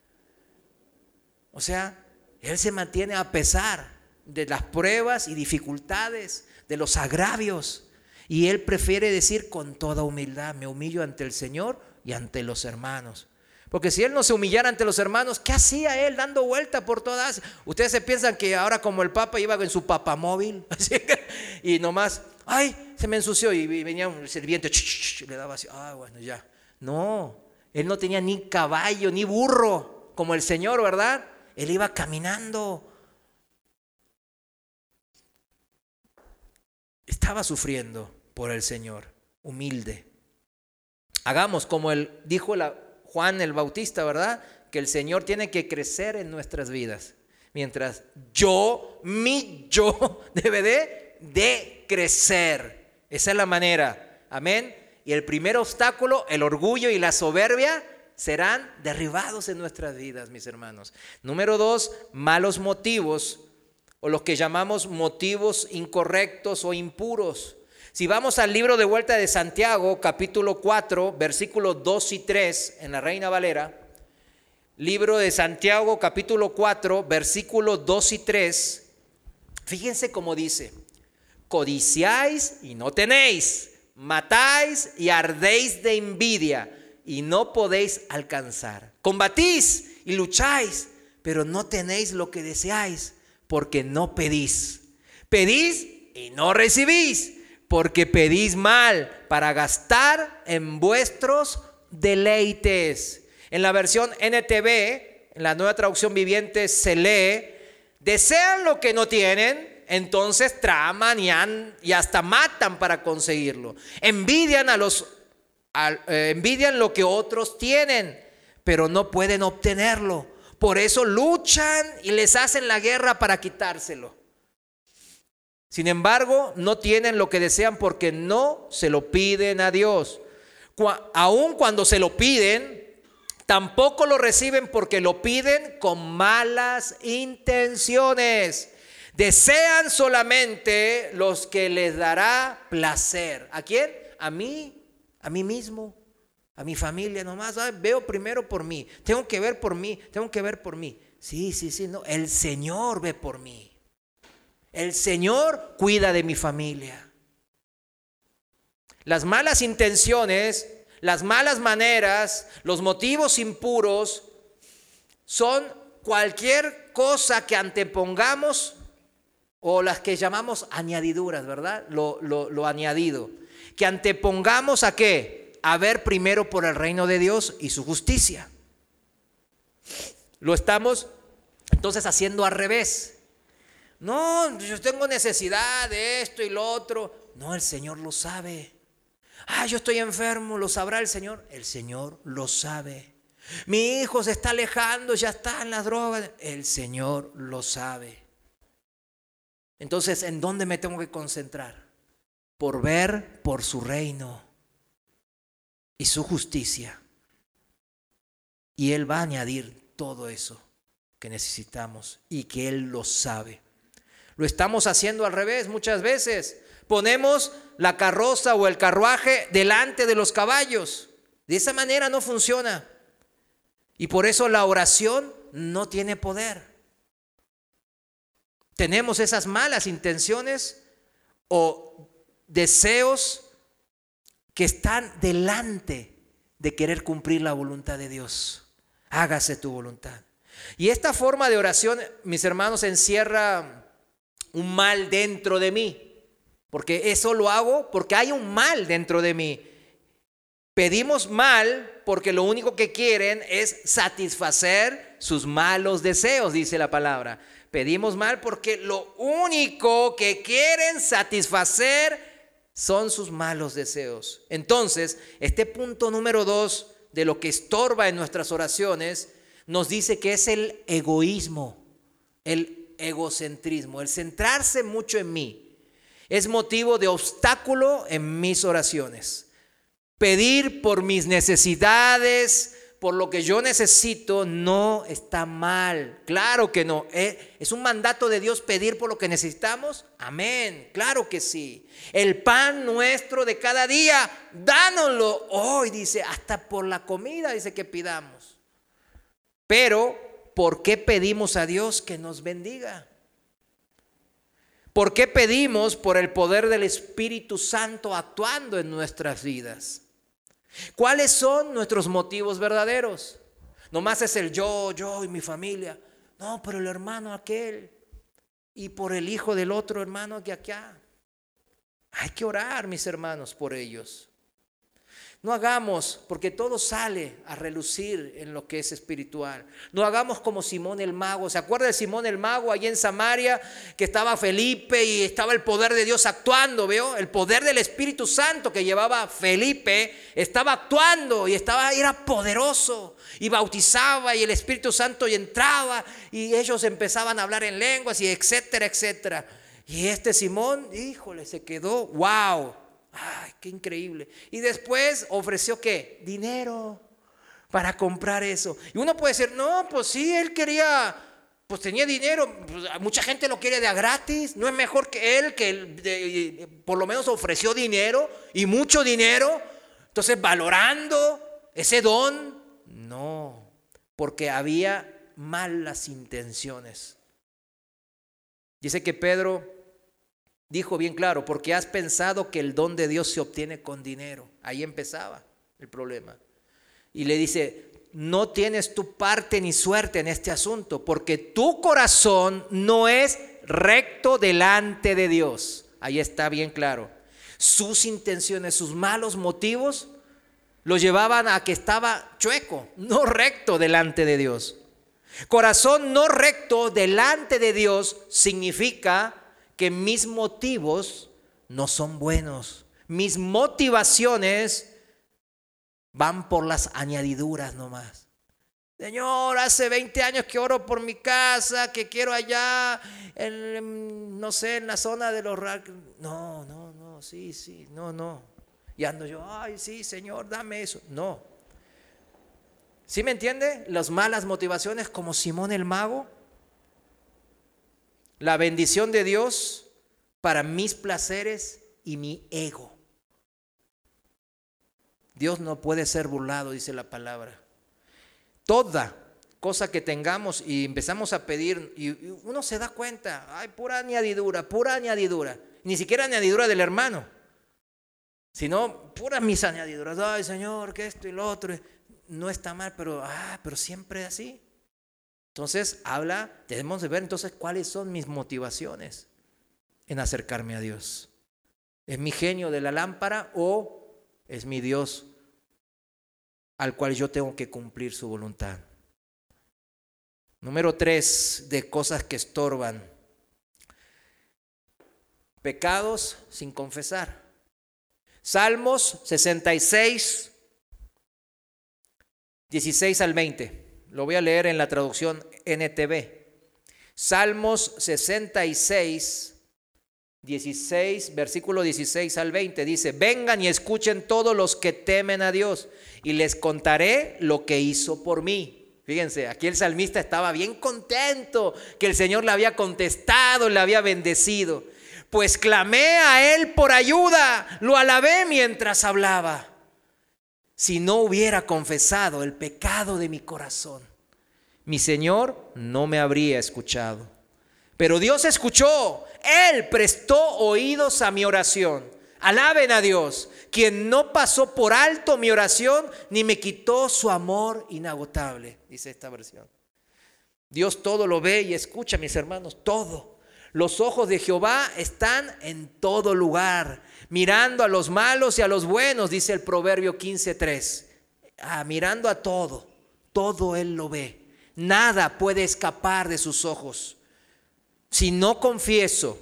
O sea, él se mantiene a pesar de las pruebas y dificultades, de los agravios. Y él prefiere decir con toda humildad, me humillo ante el Señor y ante los hermanos. Porque si él no se humillara ante los hermanos, ¿qué hacía él dando vuelta por todas? Ustedes se piensan que ahora como el Papa iba en su papamóvil y nomás, se me ensució, y venía un sirviente, le daba así, bueno, ya. No, él no tenía ni caballo ni burro como el Señor, ¿verdad? Él iba caminando. Estaba sufriendo por el Señor, humilde. Hagamos como dijo Juan el Bautista, ¿verdad? Que el Señor tiene que crecer en nuestras vidas. Mientras mi yo debe de crecer. Esa es la manera. Amén. Y el primer obstáculo, el orgullo y la soberbia, serán derribados en nuestras vidas, mis hermanos. Número 2, malos motivos, o los que llamamos motivos incorrectos o impuros. Si vamos al libro de vuelta de Santiago, capítulo 4, versículos 2 y 3, en la Reina Valera, libro de Santiago, capítulo 4, versículos 2 y 3, fíjense cómo dice: codiciáis y no tenéis, matáis y ardéis de envidia y no podéis alcanzar. Combatís y lucháis, pero no tenéis lo que deseáis, porque no pedís. Pedís y no recibís, porque pedís mal para gastar en vuestros deleites. En la versión NTV, en la Nueva Traducción Viviente, se lee: desean lo que no tienen, entonces traman y hasta matan para conseguirlo. Envidian lo que otros tienen, pero no pueden obtenerlo. Por eso luchan y les hacen la guerra para quitárselo. Sin embargo, no tienen lo que desean porque no se lo piden a Dios. Aun cuando se lo piden, tampoco lo reciben porque lo piden con malas intenciones. Desean solamente los que les dará placer. ¿A quién? A mí mismo, a mi familia nomás. Veo primero por mí. Tengo que ver por mí. Tengo que ver por mí. Sí, no. El Señor ve por mí. El Señor cuida de mi familia. Las malas intenciones, las malas maneras, los motivos impuros son cualquier cosa que antepongamos o las que llamamos añadiduras, ¿verdad? Lo añadido. Que antepongamos ¿a qué? A ver primero por el reino de Dios y su justicia. Lo estamos entonces haciendo al revés. No, yo tengo necesidad de esto y lo otro. No, el Señor lo sabe. Yo estoy enfermo, ¿lo sabrá el Señor? El Señor lo sabe. Mi hijo se está alejando, ya está en las drogas. El Señor lo sabe. Entonces, ¿en dónde me tengo que concentrar? Por ver por su reino y su justicia. Y Él va a añadir todo eso que necesitamos y que Él lo sabe. Lo estamos haciendo al revés muchas veces. Ponemos la carroza o el carruaje delante de los caballos. De esa manera no funciona. Y por eso la oración no tiene poder. Tenemos esas malas intenciones o deseos que están delante de querer cumplir la voluntad de Dios. Hágase tu voluntad. Y esta forma de oración, mis hermanos, encierra un mal dentro de mí. Porque eso lo hago porque hay un mal dentro de mí. Pedimos mal porque lo único que quieren es satisfacer sus malos deseos, dice la palabra. Pedimos mal porque lo único que quieren satisfacer son sus malos deseos. Entonces, este punto número 2 de lo que estorba en nuestras oraciones nos dice que es el egoísmo, el egocentrismo, el centrarse mucho en mí. Es motivo de obstáculo en mis oraciones. Pedir por mis necesidades, por lo que yo necesito, no está mal. Claro que no. ¿Es un mandato de Dios pedir por lo que necesitamos? Amén. Claro que sí. El pan nuestro de cada día, dánoslo hoy, dice, hasta por la comida, dice que pidamos. Pero, ¿por qué pedimos a Dios que nos bendiga? ¿Por qué pedimos por el poder del Espíritu Santo actuando en nuestras vidas? ¿Cuáles son nuestros motivos verdaderos? Nomás es el yo y mi familia. No, pero el hermano aquel y por el hijo del otro hermano que acá. Hay que orar, mis hermanos, por ellos. No hagamos, porque todo sale a relucir en lo que es espiritual. No hagamos como Simón el mago. ¿Se acuerda de Simón el mago allí en Samaria? Que estaba Felipe y estaba el poder de Dios actuando, ¿veo? El poder del Espíritu Santo que llevaba Felipe estaba actuando y era poderoso. Y bautizaba y el Espíritu Santo y entraba y ellos empezaban a hablar en lenguas y etcétera, etcétera. Y este Simón, híjole, se quedó, wow. Ay, qué increíble. Y después ofreció ¿qué? Dinero para comprar eso. Y uno puede decir, no, pues sí, él quería, pues tenía dinero, pues mucha gente lo quiere de a gratis. No es mejor que él por lo menos ofreció dinero y mucho dinero. Entonces valorando ese don, no, porque había malas intenciones. Dice que Pedro dijo bien claro, porque has pensado que el don de Dios se obtiene con dinero. Ahí empezaba el problema. Y le dice, no tienes tu parte ni suerte en este asunto, porque tu corazón no es recto delante de Dios. Ahí está bien claro. Sus intenciones, sus malos motivos, lo llevaban a que estaba chueco, no recto delante de Dios. Corazón no recto delante de Dios significa que mis motivos no son buenos. Mis motivaciones van por las añadiduras nomás. Señor, hace 20 años que oro por mi casa, que quiero allá, no sé, en la zona de los... No, sí, no. Y ando yo, ay, sí, Señor, dame eso. No. ¿Sí me entiende? Las malas motivaciones como Simón el mago. La bendición de Dios para mis placeres y mi ego. Dios no puede ser burlado, dice la palabra. Toda cosa que tengamos y empezamos a pedir y uno se da cuenta, ay, pura añadidura, ni siquiera añadidura del hermano, sino puras mis añadiduras, ay Señor, que esto y lo otro, no está mal, pero siempre así. Entonces debemos de ver entonces cuáles son mis motivaciones en acercarme a Dios. ¿Es mi genio de la lámpara o es mi Dios al cual yo tengo que cumplir su voluntad? Número 3 de cosas que estorban. Pecados sin confesar. Salmos 66, 16 al 20. Lo voy a leer en la traducción NTV. Salmos 66, 16, versículo 16 al 20. Dice: vengan y escuchen todos los que temen a Dios, y les contaré lo que hizo por mí. Fíjense, aquí el salmista estaba bien contento que el Señor le había contestado, le había bendecido. Pues clamé a Él por ayuda, lo alabé mientras hablaba. Si no hubiera confesado el pecado de mi corazón, mi Señor no me habría escuchado. Pero Dios escuchó, Él prestó oídos a mi oración. Alaben a Dios, quien no pasó por alto mi oración, ni me quitó su amor inagotable, dice esta versión. Dios todo lo ve y escucha, mis hermanos, todo. Los ojos de Jehová están en todo lugar, mirando a los malos y a los buenos, dice el Proverbio 15:3. Mirando a todo Él lo ve. Nada puede escapar de sus ojos. Si no confieso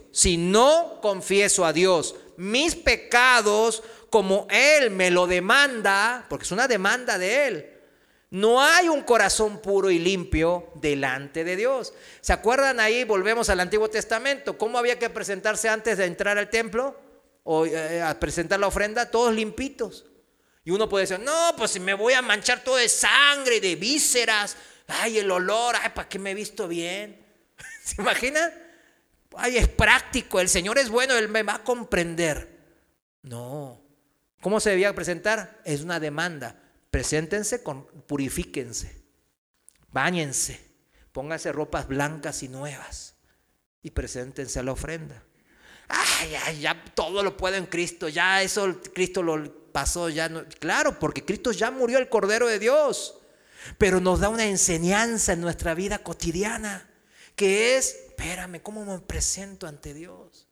a Dios mis pecados como Él me lo demanda, porque es una demanda de Él, no hay un corazón puro y limpio delante de Dios. ¿Se acuerdan ahí? Volvemos al Antiguo Testamento. ¿Cómo había que presentarse antes de entrar al templo? O a presentar la ofrenda, todos limpitos. Y uno puede decir, no, pues si me voy a manchar todo de sangre, de vísceras, ay, el olor, ay, ¿para qué me he visto bien? ¿Se imaginan? Ay, es práctico, el Señor es bueno, Él me va a comprender. No. ¿Cómo se debía presentar? Es una demanda. Preséntense, purifíquense, báñense, pónganse ropas blancas y nuevas y preséntense a la ofrenda. Ay, ya todo lo puedo en Cristo, ya eso Cristo lo pasó, ya no. Claro, porque Cristo ya murió, el Cordero de Dios, pero nos da una enseñanza en nuestra vida cotidiana que es, espérame, ¿cómo me presento ante Dios?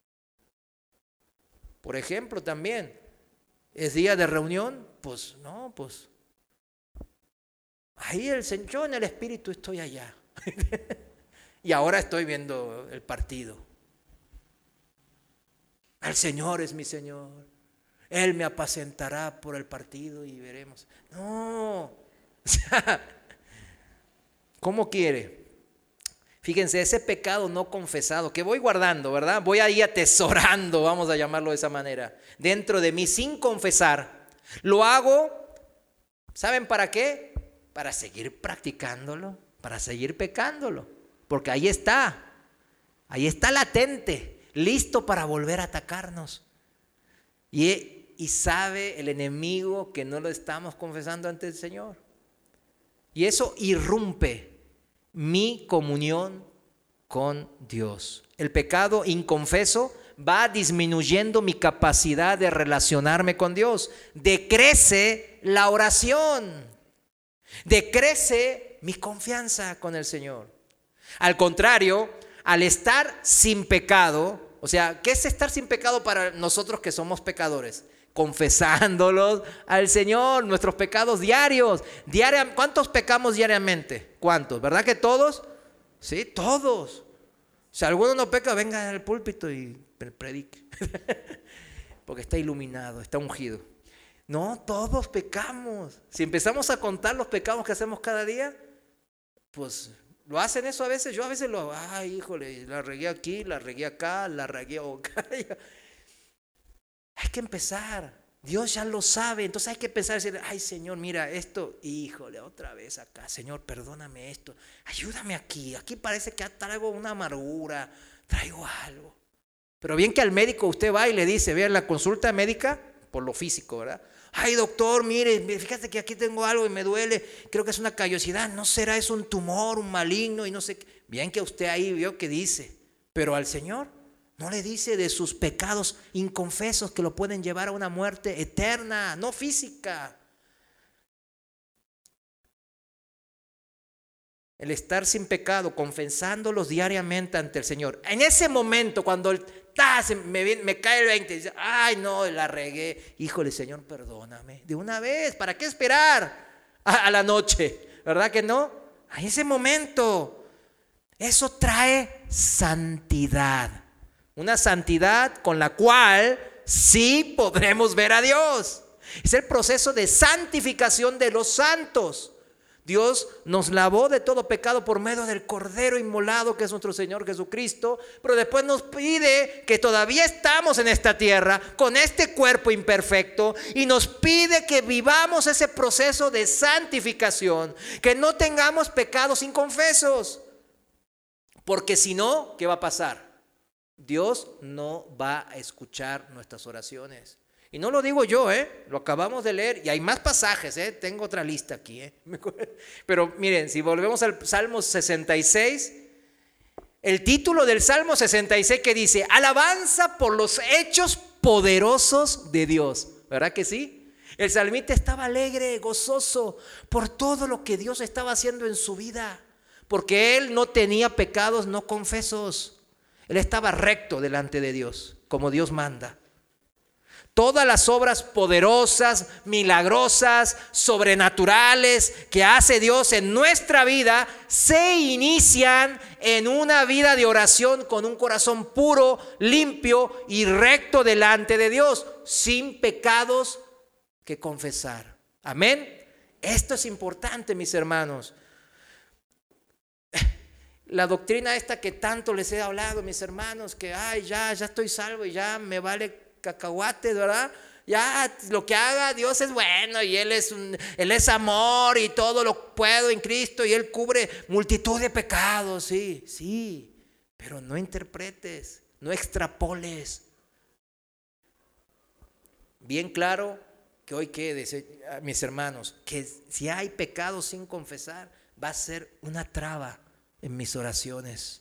Por ejemplo, también, ¿es día de reunión? Pues no, pues ahí yo en el Espíritu estoy allá. Y ahora estoy viendo el partido. El Señor es mi Señor. Él me apacentará por el partido y veremos. No. O sea, ¿cómo quiere? Fíjense, ese pecado no confesado que voy guardando, ¿verdad? Voy ahí atesorando, vamos a llamarlo de esa manera, dentro de mí sin confesar. Lo hago, ¿saben para qué? Para seguir practicándolo, para seguir pecándolo. Porque ahí está latente, listo para volver a atacarnos. Y sabe el enemigo que no lo estamos confesando ante el Señor. Y eso irrumpe mi comunión con Dios. El pecado inconfeso va disminuyendo mi capacidad de relacionarme con Dios. Decrece la oración. Decrece mi confianza con el Señor. Al contrario, al estar sin pecado, o sea, ¿qué es estar sin pecado para nosotros que somos pecadores? Confesándolos al Señor, nuestros pecados diarios. ¿Cuántos pecamos diariamente? ¿Cuántos? ¿Verdad que todos? Sí, todos. Si alguno no peca, venga al púlpito y predique. Porque está iluminado, está ungido. No, todos pecamos. Si empezamos a contar los pecados que hacemos cada día, pues lo hacen eso a veces. Yo a veces lo hago. Ay, híjole, la regué aquí, la regué acá, la regué acá. Hay que empezar. Dios ya lo sabe. Entonces hay que empezar a decir, ay Señor, mira esto. Híjole, otra vez acá. Señor, perdóname esto. Ayúdame aquí. Aquí parece que traigo una amargura. Traigo algo. Pero bien que al médico usted va y le dice, vea, en la consulta médica, por lo físico, ¿verdad? Ay, doctor, mire, fíjate que aquí tengo algo y me duele. Creo que es una callosidad. ¿No será eso un tumor, un maligno? Y no sé qué. Bien que usted ahí vio que dice. Pero al Señor no le dice de sus pecados inconfesos que lo pueden llevar a una muerte eterna, no física. El estar sin pecado, confesándolos diariamente ante el Señor. En ese momento, cuando me cae el 20, dice, ay no, la regué. Híjole, Señor, perdóname. De una vez, ¿para qué esperar a la noche? ¿Verdad que no? En ese momento, eso trae santidad. Una santidad con la cual sí podremos ver a Dios. Es el proceso de santificación de los santos. Dios nos lavó de todo pecado por medio del Cordero inmolado que es nuestro Señor Jesucristo, pero después nos pide que todavía estamos en esta tierra con este cuerpo imperfecto y nos pide que vivamos ese proceso de santificación, que no tengamos pecados inconfesos, porque si no, ¿qué va a pasar? Dios no va a escuchar nuestras oraciones. Y no lo digo yo, lo acabamos de leer y hay más pasajes, tengo otra lista aquí. Pero miren, si volvemos al Salmo 66, el título del Salmo 66 que dice, alabanza por los hechos poderosos de Dios. ¿Verdad que sí? El salmista estaba alegre, gozoso por todo lo que Dios estaba haciendo en su vida, porque él no tenía pecados no confesos. Él estaba recto delante de Dios, como Dios manda. Todas las obras poderosas, milagrosas, sobrenaturales que hace Dios en nuestra vida se inician en una vida de oración con un corazón puro, limpio y recto delante de Dios, sin pecados que confesar. Amén. Esto es importante, mis hermanos. La doctrina esta que tanto les he hablado, mis hermanos, que ya estoy salvo y ya me vale cacahuates, ¿verdad? Ya lo que haga Dios es bueno y Él es amor y todo lo puedo en Cristo y Él cubre multitud de pecados, sí, pero no interpretes, no extrapoles. Bien claro que hoy quede, mis hermanos, que si hay pecado sin confesar, va a ser una traba en mis oraciones.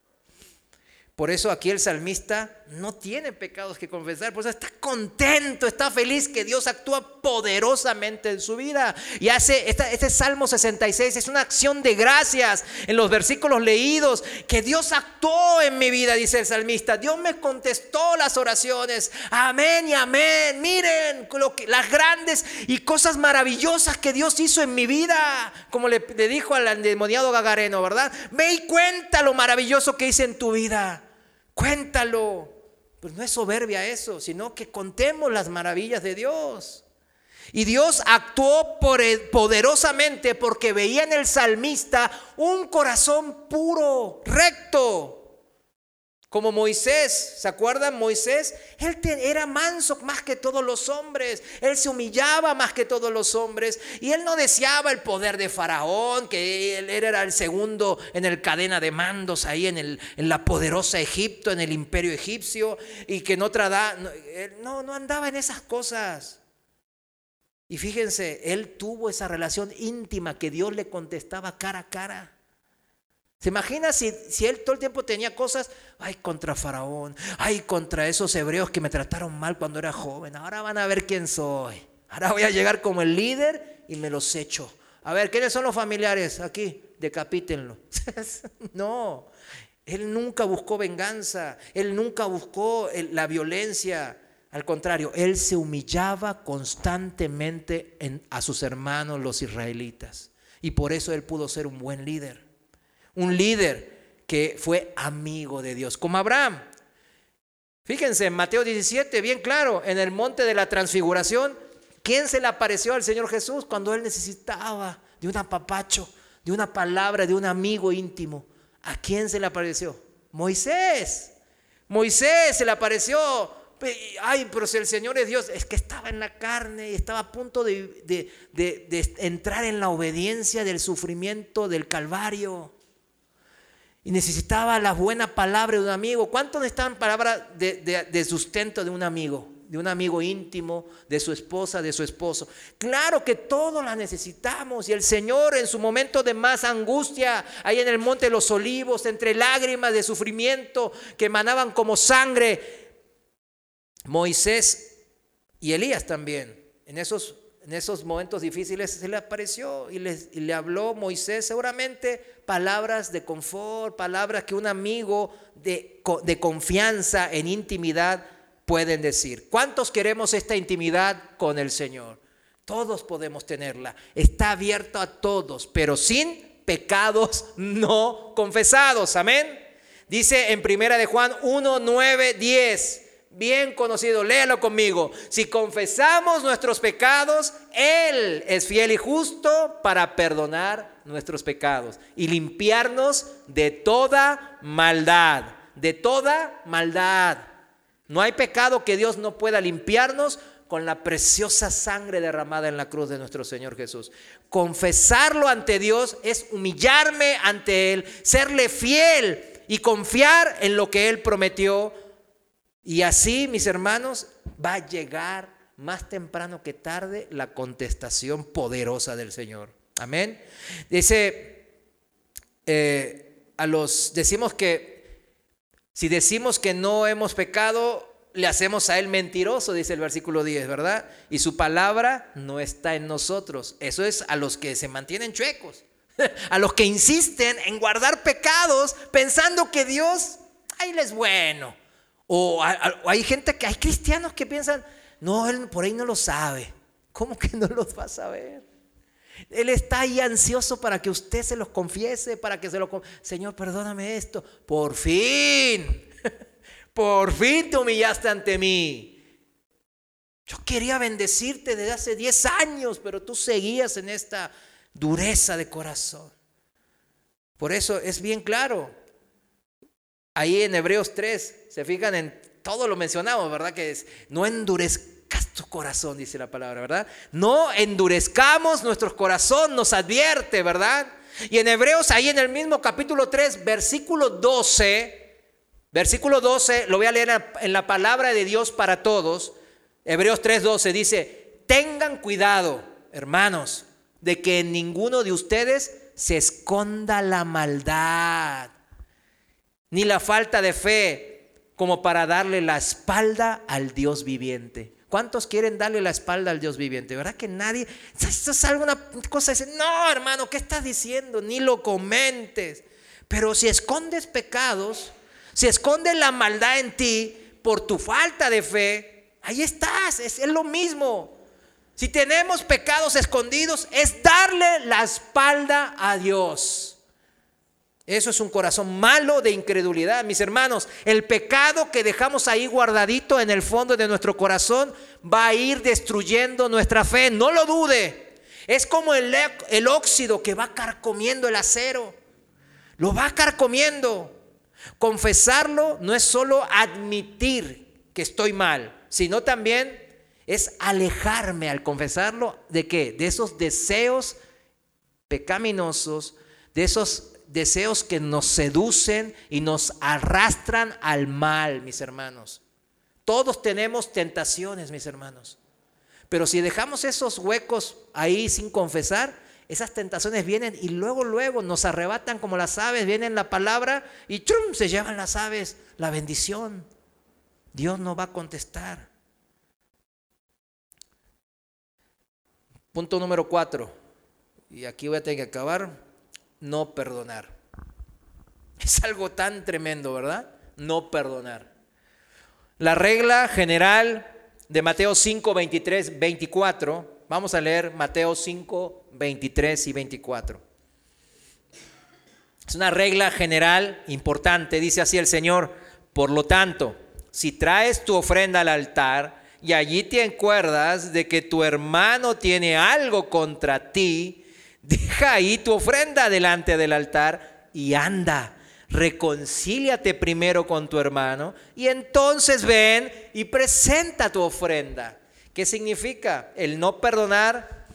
Por eso aquí el salmista no tiene pecados que confesar, por eso está contento, está feliz que Dios actúa poderosamente en su vida. Y hace este Salmo 66 es una acción de gracias en los versículos leídos, que Dios actuó en mi vida, dice el salmista. Dios me contestó las oraciones, amén y amén. Miren las grandes y cosas maravillosas que Dios hizo en mi vida, como le dijo al endemoniado gagareno, ¿verdad? Ve y cuenta lo maravilloso que hice en tu vida. Cuéntalo. Pues no es soberbia eso, sino que contemos las maravillas de Dios. Y Dios actuó poderosamente porque veía en el salmista un corazón puro, recto. Como Moisés, ¿se acuerdan? Moisés, él era manso más que todos los hombres, él se humillaba más que todos los hombres y él no deseaba el poder de Faraón, que él era el segundo en el cadena de mandos ahí en la poderosa Egipto, en el imperio egipcio, y que no andaba en esas cosas. Y fíjense, él tuvo esa relación íntima que Dios le contestaba cara a cara. ¿Se imagina si él todo el tiempo tenía cosas? Ay, contra Faraón, ay, contra esos hebreos que me trataron mal cuando era joven. Ahora van a ver quién soy. Ahora voy a llegar como el líder y me los echo. A ver, ¿quiénes son los familiares aquí? Decapítenlo. No, él nunca buscó venganza, él nunca buscó la violencia. Al contrario, él se humillaba constantemente a sus hermanos los israelitas. Y por eso él pudo ser un buen líder. Un líder que fue amigo de Dios, como Abraham. Fíjense, en Mateo 17, bien claro, en el monte de la transfiguración, ¿quién se le apareció al Señor Jesús cuando él necesitaba de un apapacho, de una palabra, de un amigo íntimo? ¿A quién se le apareció? Moisés. Moisés se le apareció. Ay, pero si el Señor es Dios, es que estaba en la carne y estaba a punto de entrar en la obediencia del sufrimiento del Calvario. Y necesitaba la buena palabra de un amigo. ¿Cuántos necesitan palabra de sustento de un amigo? de un amigo íntimo, de su esposa, de su esposo. Claro que todos la necesitamos, y el Señor en su momento de más angustia, ahí en el Monte de los Olivos, entre lágrimas de sufrimiento que emanaban como sangre, Moisés y Elías también, en esos momentos difíciles se le apareció y le habló Moisés seguramente palabras de confort, palabras que un amigo de confianza en intimidad pueden decir. ¿Cuántos queremos esta intimidad con el Señor? Todos podemos tenerla. Está abierto a todos, pero sin pecados no confesados. Amén. Dice en 1 de Juan 1, 9, 10. Bien conocido, léalo conmigo. Si confesamos nuestros pecados, Él es fiel y justo para perdonar nuestros pecados y limpiarnos de toda maldad. De toda maldad. No hay pecado que Dios no pueda limpiarnos con la preciosa sangre derramada en la cruz de nuestro Señor Jesús. Confesarlo ante Dios es humillarme ante Él, serle fiel y confiar en lo que Él prometió. Y así, mis hermanos, va a llegar más temprano que tarde la contestación poderosa del Señor. Amén. Dice, decimos que si decimos que no hemos pecado, le hacemos a Él mentiroso, dice el versículo 10, ¿verdad? Y su palabra no está en nosotros. Eso es a los que se mantienen chuecos, a los que insisten en guardar pecados pensando que Dios, ay, les es bueno. O hay hay cristianos que piensan, no, Él por ahí no lo sabe. ¿Cómo que no los va a saber? Él está ahí ansioso para que usted se los confiese, para que Señor, perdóname esto. Por fin te humillaste ante mí. Yo quería bendecirte desde hace 10 años, pero tú seguías en esta dureza de corazón. Por eso es bien claro. Ahí en Hebreos 3, se fijan en todo lo mencionamos, ¿verdad? Que es, no endurezcas tu corazón, dice la palabra, ¿verdad? No endurezcamos nuestro corazón, nos advierte, ¿verdad? Y en Hebreos, ahí en el mismo capítulo 3, versículo 12, lo voy a leer en la palabra de Dios para todos. Hebreos 3:12 dice, tengan cuidado, hermanos, de que en ninguno de ustedes se esconda la maldad, ni la falta de fe, como para darle la espalda al Dios viviente. ¿Cuántos quieren darle la espalda al Dios viviente? ¿Verdad que nadie? Esto es alguna cosa, dice, no, hermano, ¿qué estás diciendo? Ni lo comentes. Pero si escondes pecados, si escondes la maldad en ti por tu falta de fe, ahí estás, es lo mismo. Si tenemos pecados escondidos, es darle la espalda a Dios. Eso es un corazón malo de incredulidad, mis hermanos. El pecado que dejamos ahí guardadito en el fondo de nuestro corazón va a ir destruyendo nuestra fe, no lo dude. Es como el óxido que va carcomiendo el acero, lo va carcomiendo. Confesarlo no es solo admitir que estoy mal, sino también es alejarme al confesarlo ¿de qué? De esos deseos pecaminosos, de esos deseos que nos seducen y nos arrastran al mal, mis hermanos. Todos tenemos tentaciones, mis hermanos. Pero si dejamos esos huecos ahí sin confesar, esas tentaciones vienen y luego nos arrebatan como las aves. Vienen la palabra y ¡trum! Se llevan las aves la bendición. Dios no va a contestar. Punto número 4. Y aquí voy a tener que acabar. No perdonar. Es algo tan tremendo, ¿verdad? No perdonar. La regla general de Mateo 5, 23, 24. Vamos a leer Mateo 5, 23 y 24. Es una regla general importante. Dice así el Señor: por lo tanto, si traes tu ofrenda al altar y allí te acuerdas de que tu hermano tiene algo contra ti, deja ahí tu ofrenda delante del altar y anda, reconcíliate primero con tu hermano y entonces ven y presenta tu ofrenda. ¿Qué significa? El no perdonar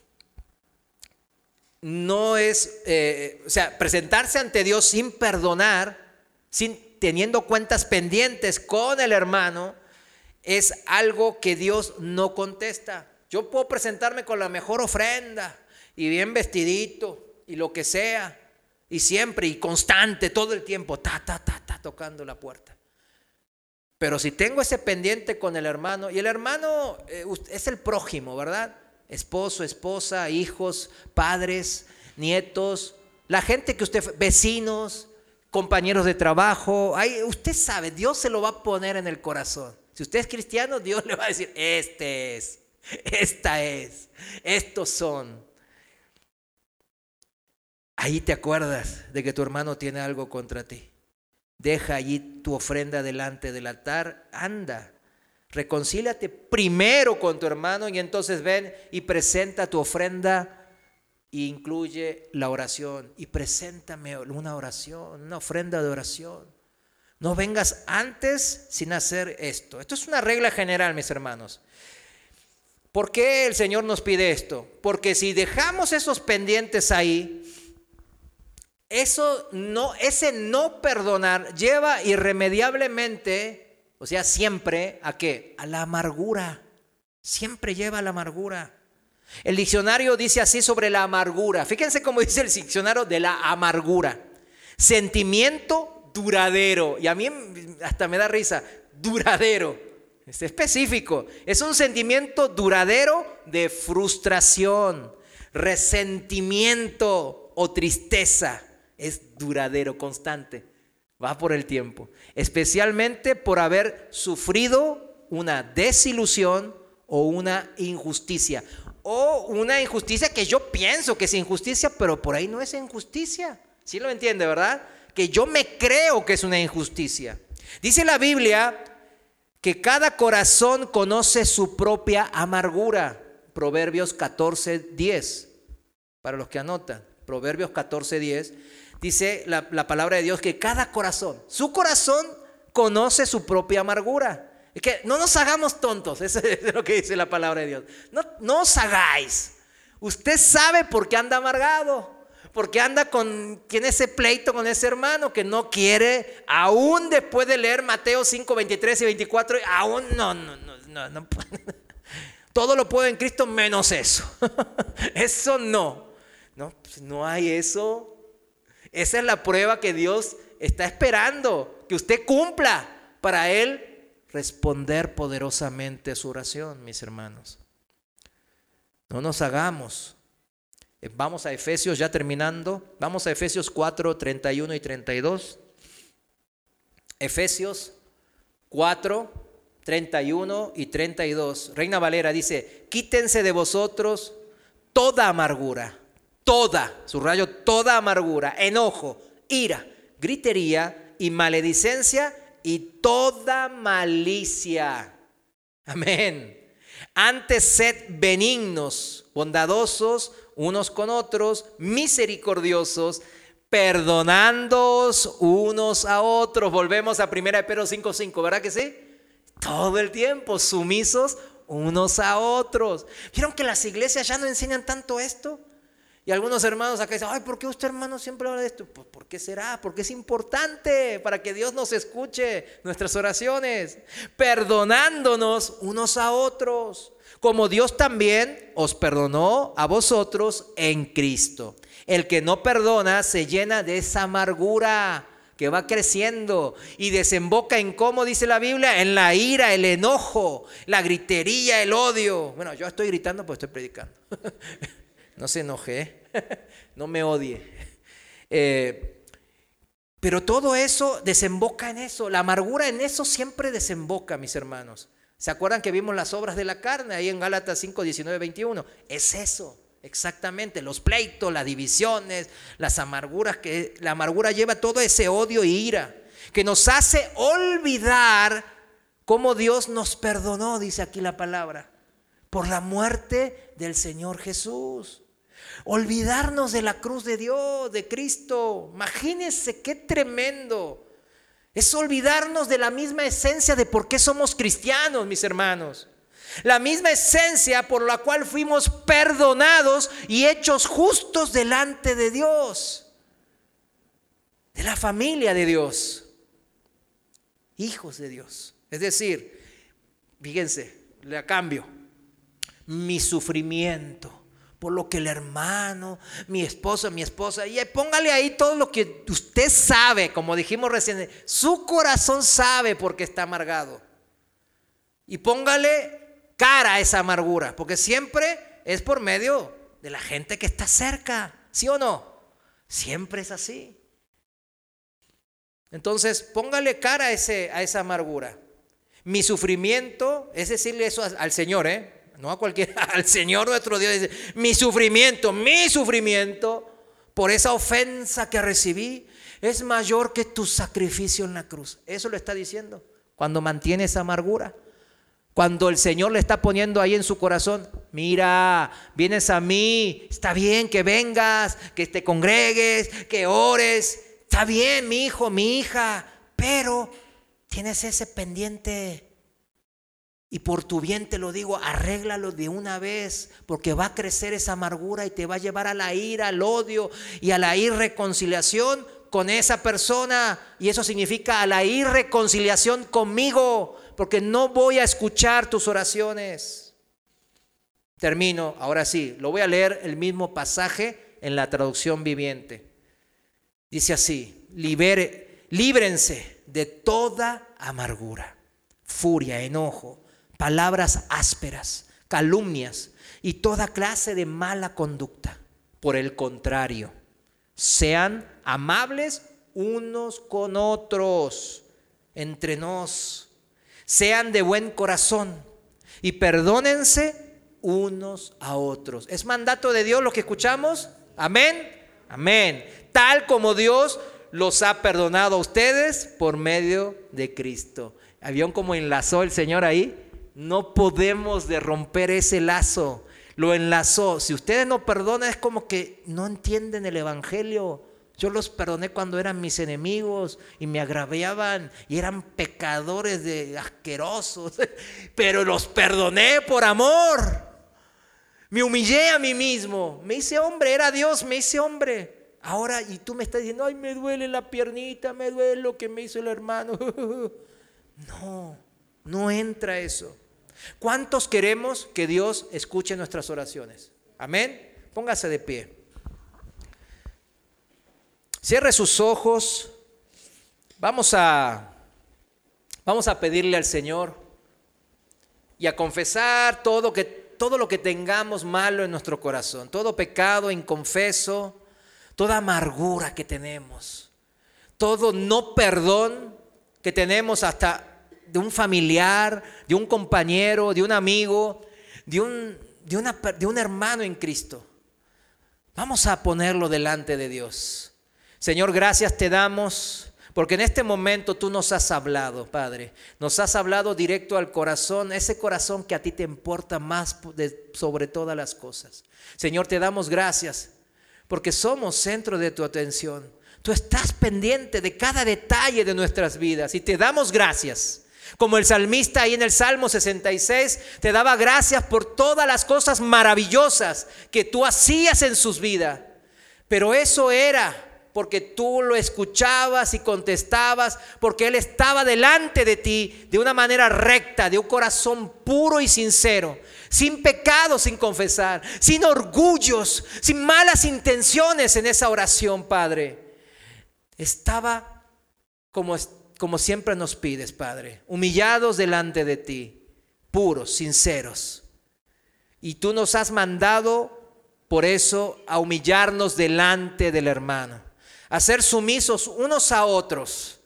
no es, presentarse ante Dios sin perdonar, sin teniendo cuentas pendientes con el hermano, es algo que Dios no contesta. Yo puedo presentarme con la mejor ofrenda y bien vestidito y lo que sea, y siempre y constante, todo el tiempo, tocando la puerta. Pero si tengo ese pendiente con el hermano, y el hermano es el prójimo, ¿verdad? Esposo, esposa, hijos, padres, nietos, la gente que usted, vecinos, compañeros de trabajo, usted sabe, Dios se lo va a poner en el corazón. Si usted es cristiano, Dios le va a decir, esta es, estos son. Ahí te acuerdas de que tu hermano tiene algo contra ti. Deja allí tu ofrenda delante del altar, anda, reconcíliate primero con tu hermano y entonces ven y presenta tu ofrenda e incluye la oración. Y preséntame una oración, una ofrenda de oración. No vengas antes sin hacer esto. Esto es una regla general, mis hermanos. ¿Por qué el Señor nos pide esto? Porque si dejamos esos pendientes ahí, ese no perdonar lleva irremediablemente, o sea, siempre, ¿a qué? A la amargura. Siempre lleva a la amargura. El diccionario dice así sobre la amargura. Fíjense cómo dice el diccionario de la amargura. Sentimiento duradero. Y a mí hasta me da risa. Duradero. Es específico. Es un sentimiento duradero de frustración, resentimiento o tristeza. Es duradero, constante, va por el tiempo, especialmente por haber sufrido una desilusión o una injusticia que yo pienso que es injusticia, pero por ahí no es injusticia. ¿Sí lo entiende, verdad? Que yo me creo que es una injusticia. Dice la Biblia que cada corazón conoce su propia amargura. Proverbios 14:10, para los que anotan, Proverbios 14:10. Dice la palabra de Dios que cada corazón, su corazón conoce su propia amargura. Es que no nos hagamos tontos, eso es lo que dice la palabra de Dios. No os hagáis. Usted sabe por qué anda amargado, porque anda tiene ese pleito con ese hermano que no quiere, aún después de leer Mateo 5:23 y 24, aún no. Todo lo puedo en Cristo menos eso. Eso no, pues no hay eso. Esa es la prueba que Dios está esperando, que usted cumpla para Él responder poderosamente a su oración, mis hermanos. No nos hagamos. Vamos a Efesios, ya terminando. Vamos a Efesios 4:31 y 32. Efesios 4:31 y 32. Reina Valera dice: quítense de vosotros toda amargura. Subrayo, toda amargura, enojo, ira, gritería y maledicencia y toda malicia. Amén. Antes sed benignos, bondadosos unos con otros, misericordiosos, perdonándoos unos a otros. Volvemos a 1 Pedro 5:5, ¿verdad que sí? Todo el tiempo, sumisos unos a otros. ¿Vieron que las iglesias ya no enseñan tanto esto? Y algunos hermanos acá dicen: ay, ¿por qué usted, hermano, siempre habla de esto? Pues, ¿por qué será? Porque es importante para que Dios nos escuche nuestras oraciones. Perdonándonos unos a otros, como Dios también os perdonó a vosotros en Cristo. El que no perdona se llena de esa amargura que va creciendo y desemboca en, ¿cómo dice la Biblia? En la ira, el enojo, la gritería, el odio. Bueno, yo estoy gritando porque estoy predicando. No se enoje, no me odie. Pero todo eso desemboca en eso. La amargura en eso siempre desemboca, mis hermanos. ¿Se acuerdan que vimos las obras de la carne ahí en Gálatas 5:19-21? Es eso, exactamente. Los pleitos, las divisiones, las amarguras. La amargura lleva todo ese odio y ira que nos hace olvidar cómo Dios nos perdonó, dice aquí la palabra, por la muerte del Señor Jesús. Olvidarnos de la cruz de Dios, de Cristo. Imagínense qué tremendo. Es olvidarnos de la misma esencia de por qué somos cristianos, mis hermanos. La misma esencia por la cual fuimos perdonados y hechos justos delante de Dios. De la familia de Dios. Hijos de Dios. Es decir, fíjense, le cambio. Mi sufrimiento por lo que el hermano, mi esposa, y póngale ahí todo lo que usted sabe, como dijimos recién, su corazón sabe porque está amargado. Y póngale cara a esa amargura, porque siempre es por medio de la gente que está cerca, ¿sí o no? Siempre es así. Entonces, póngale cara a esa amargura. Mi sufrimiento, es decirle eso al Señor, no a cualquiera, al Señor nuestro Dios. Dice, mi sufrimiento por esa ofensa que recibí es mayor que tu sacrificio en la cruz. Eso lo está diciendo cuando mantiene esa amargura. Cuando el Señor le está poniendo ahí en su corazón, mira, vienes a mí, está bien que vengas, que te congregues, que ores, está bien mi hijo, mi hija, pero tienes ese pendiente. Y por tu bien te lo digo, arréglalo de una vez, porque va a crecer esa amargura y te va a llevar a la ira, al odio y a la irreconciliación con esa persona. Y eso significa a la irreconciliación conmigo, porque no voy a escuchar tus oraciones. Termino, ahora sí, lo voy a leer el mismo pasaje en la traducción viviente. Dice así, líbrense de toda amargura, furia, enojo, palabras ásperas, calumnias y toda clase de mala conducta. Por el contrario, sean amables unos con otros, entre nos, sean de buen corazón y perdónense unos a otros. ¿Es mandato de Dios lo que escuchamos? Amén, amén. Tal como Dios los ha perdonado a ustedes por medio de Cristo. ¿Vieron cómo enlazó el Señor ahí? No podemos de romper ese lazo. Lo enlazó. Si ustedes no perdonan, es como que no entienden el evangelio. Yo los perdoné cuando eran mis enemigos y me agraviaban y eran pecadores asquerosos, pero los perdoné por amor. Me humillé a mí mismo. Me hice hombre, era Dios, me hice hombre. Ahora, y tú me estás diciendo, ay, me duele la piernita, me duele lo que me hizo el hermano. No entra eso. ¿Cuántos queremos que Dios escuche nuestras oraciones? Amén. Póngase de pie. Cierre sus ojos. Vamos a pedirle al Señor y a confesar todo lo que tengamos malo en nuestro corazón, todo pecado inconfeso, toda amargura que tenemos, todo no perdón que tenemos hasta de un familiar, de un compañero, de un amigo, de un hermano en Cristo. Vamos a ponerlo delante de Dios. Señor, gracias te damos, porque en este momento tú nos has hablado, Padre. Nos has hablado directo al corazón, ese corazón que a ti te importa más sobre todas las cosas. Señor, te damos gracias, porque somos centro de tu atención. Tú estás pendiente de cada detalle de nuestras vidas y te damos gracias. Como el salmista ahí en el Salmo 66 te daba gracias por todas las cosas maravillosas que tú hacías en sus vidas. Pero eso era porque tú lo escuchabas y contestabas, porque Él estaba delante de ti de una manera recta, de un corazón puro y sincero, sin pecado, sin confesar, sin orgullos, sin malas intenciones en esa oración, Padre. Estaba como siempre nos pides, Padre, humillados delante de ti, puros, sinceros. Y tú nos has mandado por eso a humillarnos delante del hermano, a ser sumisos unos a otros.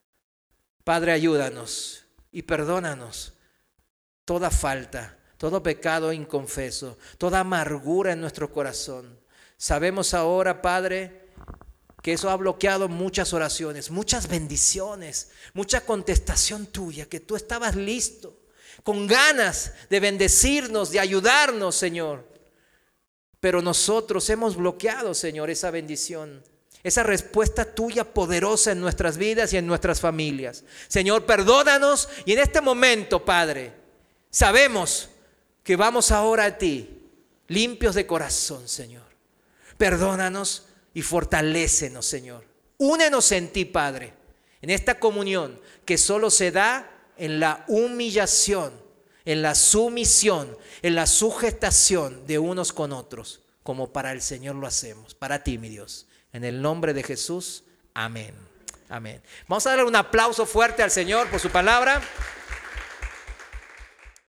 Padre, ayúdanos y perdónanos toda falta, todo pecado inconfeso, toda amargura en nuestro corazón. Sabemos ahora, Padre, que eso ha bloqueado muchas oraciones, muchas bendiciones, mucha contestación tuya, que tú estabas listo, con ganas de bendecirnos, de ayudarnos, Señor. Pero nosotros hemos bloqueado, Señor, esa bendición, esa respuesta tuya poderosa en nuestras vidas y en nuestras familias. Señor, perdónanos y en este momento, Padre, sabemos que vamos ahora a ti, limpios de corazón, Señor. Perdónanos y fortalécenos, Señor. Únenos en ti, Padre, en esta comunión que solo se da en la humillación en la sumisión, en la sujetación de unos con otros, como para el Señor lo hacemos, para ti, mi Dios. En el nombre de Jesús, amén. Amén. Vamos a darle un aplauso fuerte al Señor por su palabra.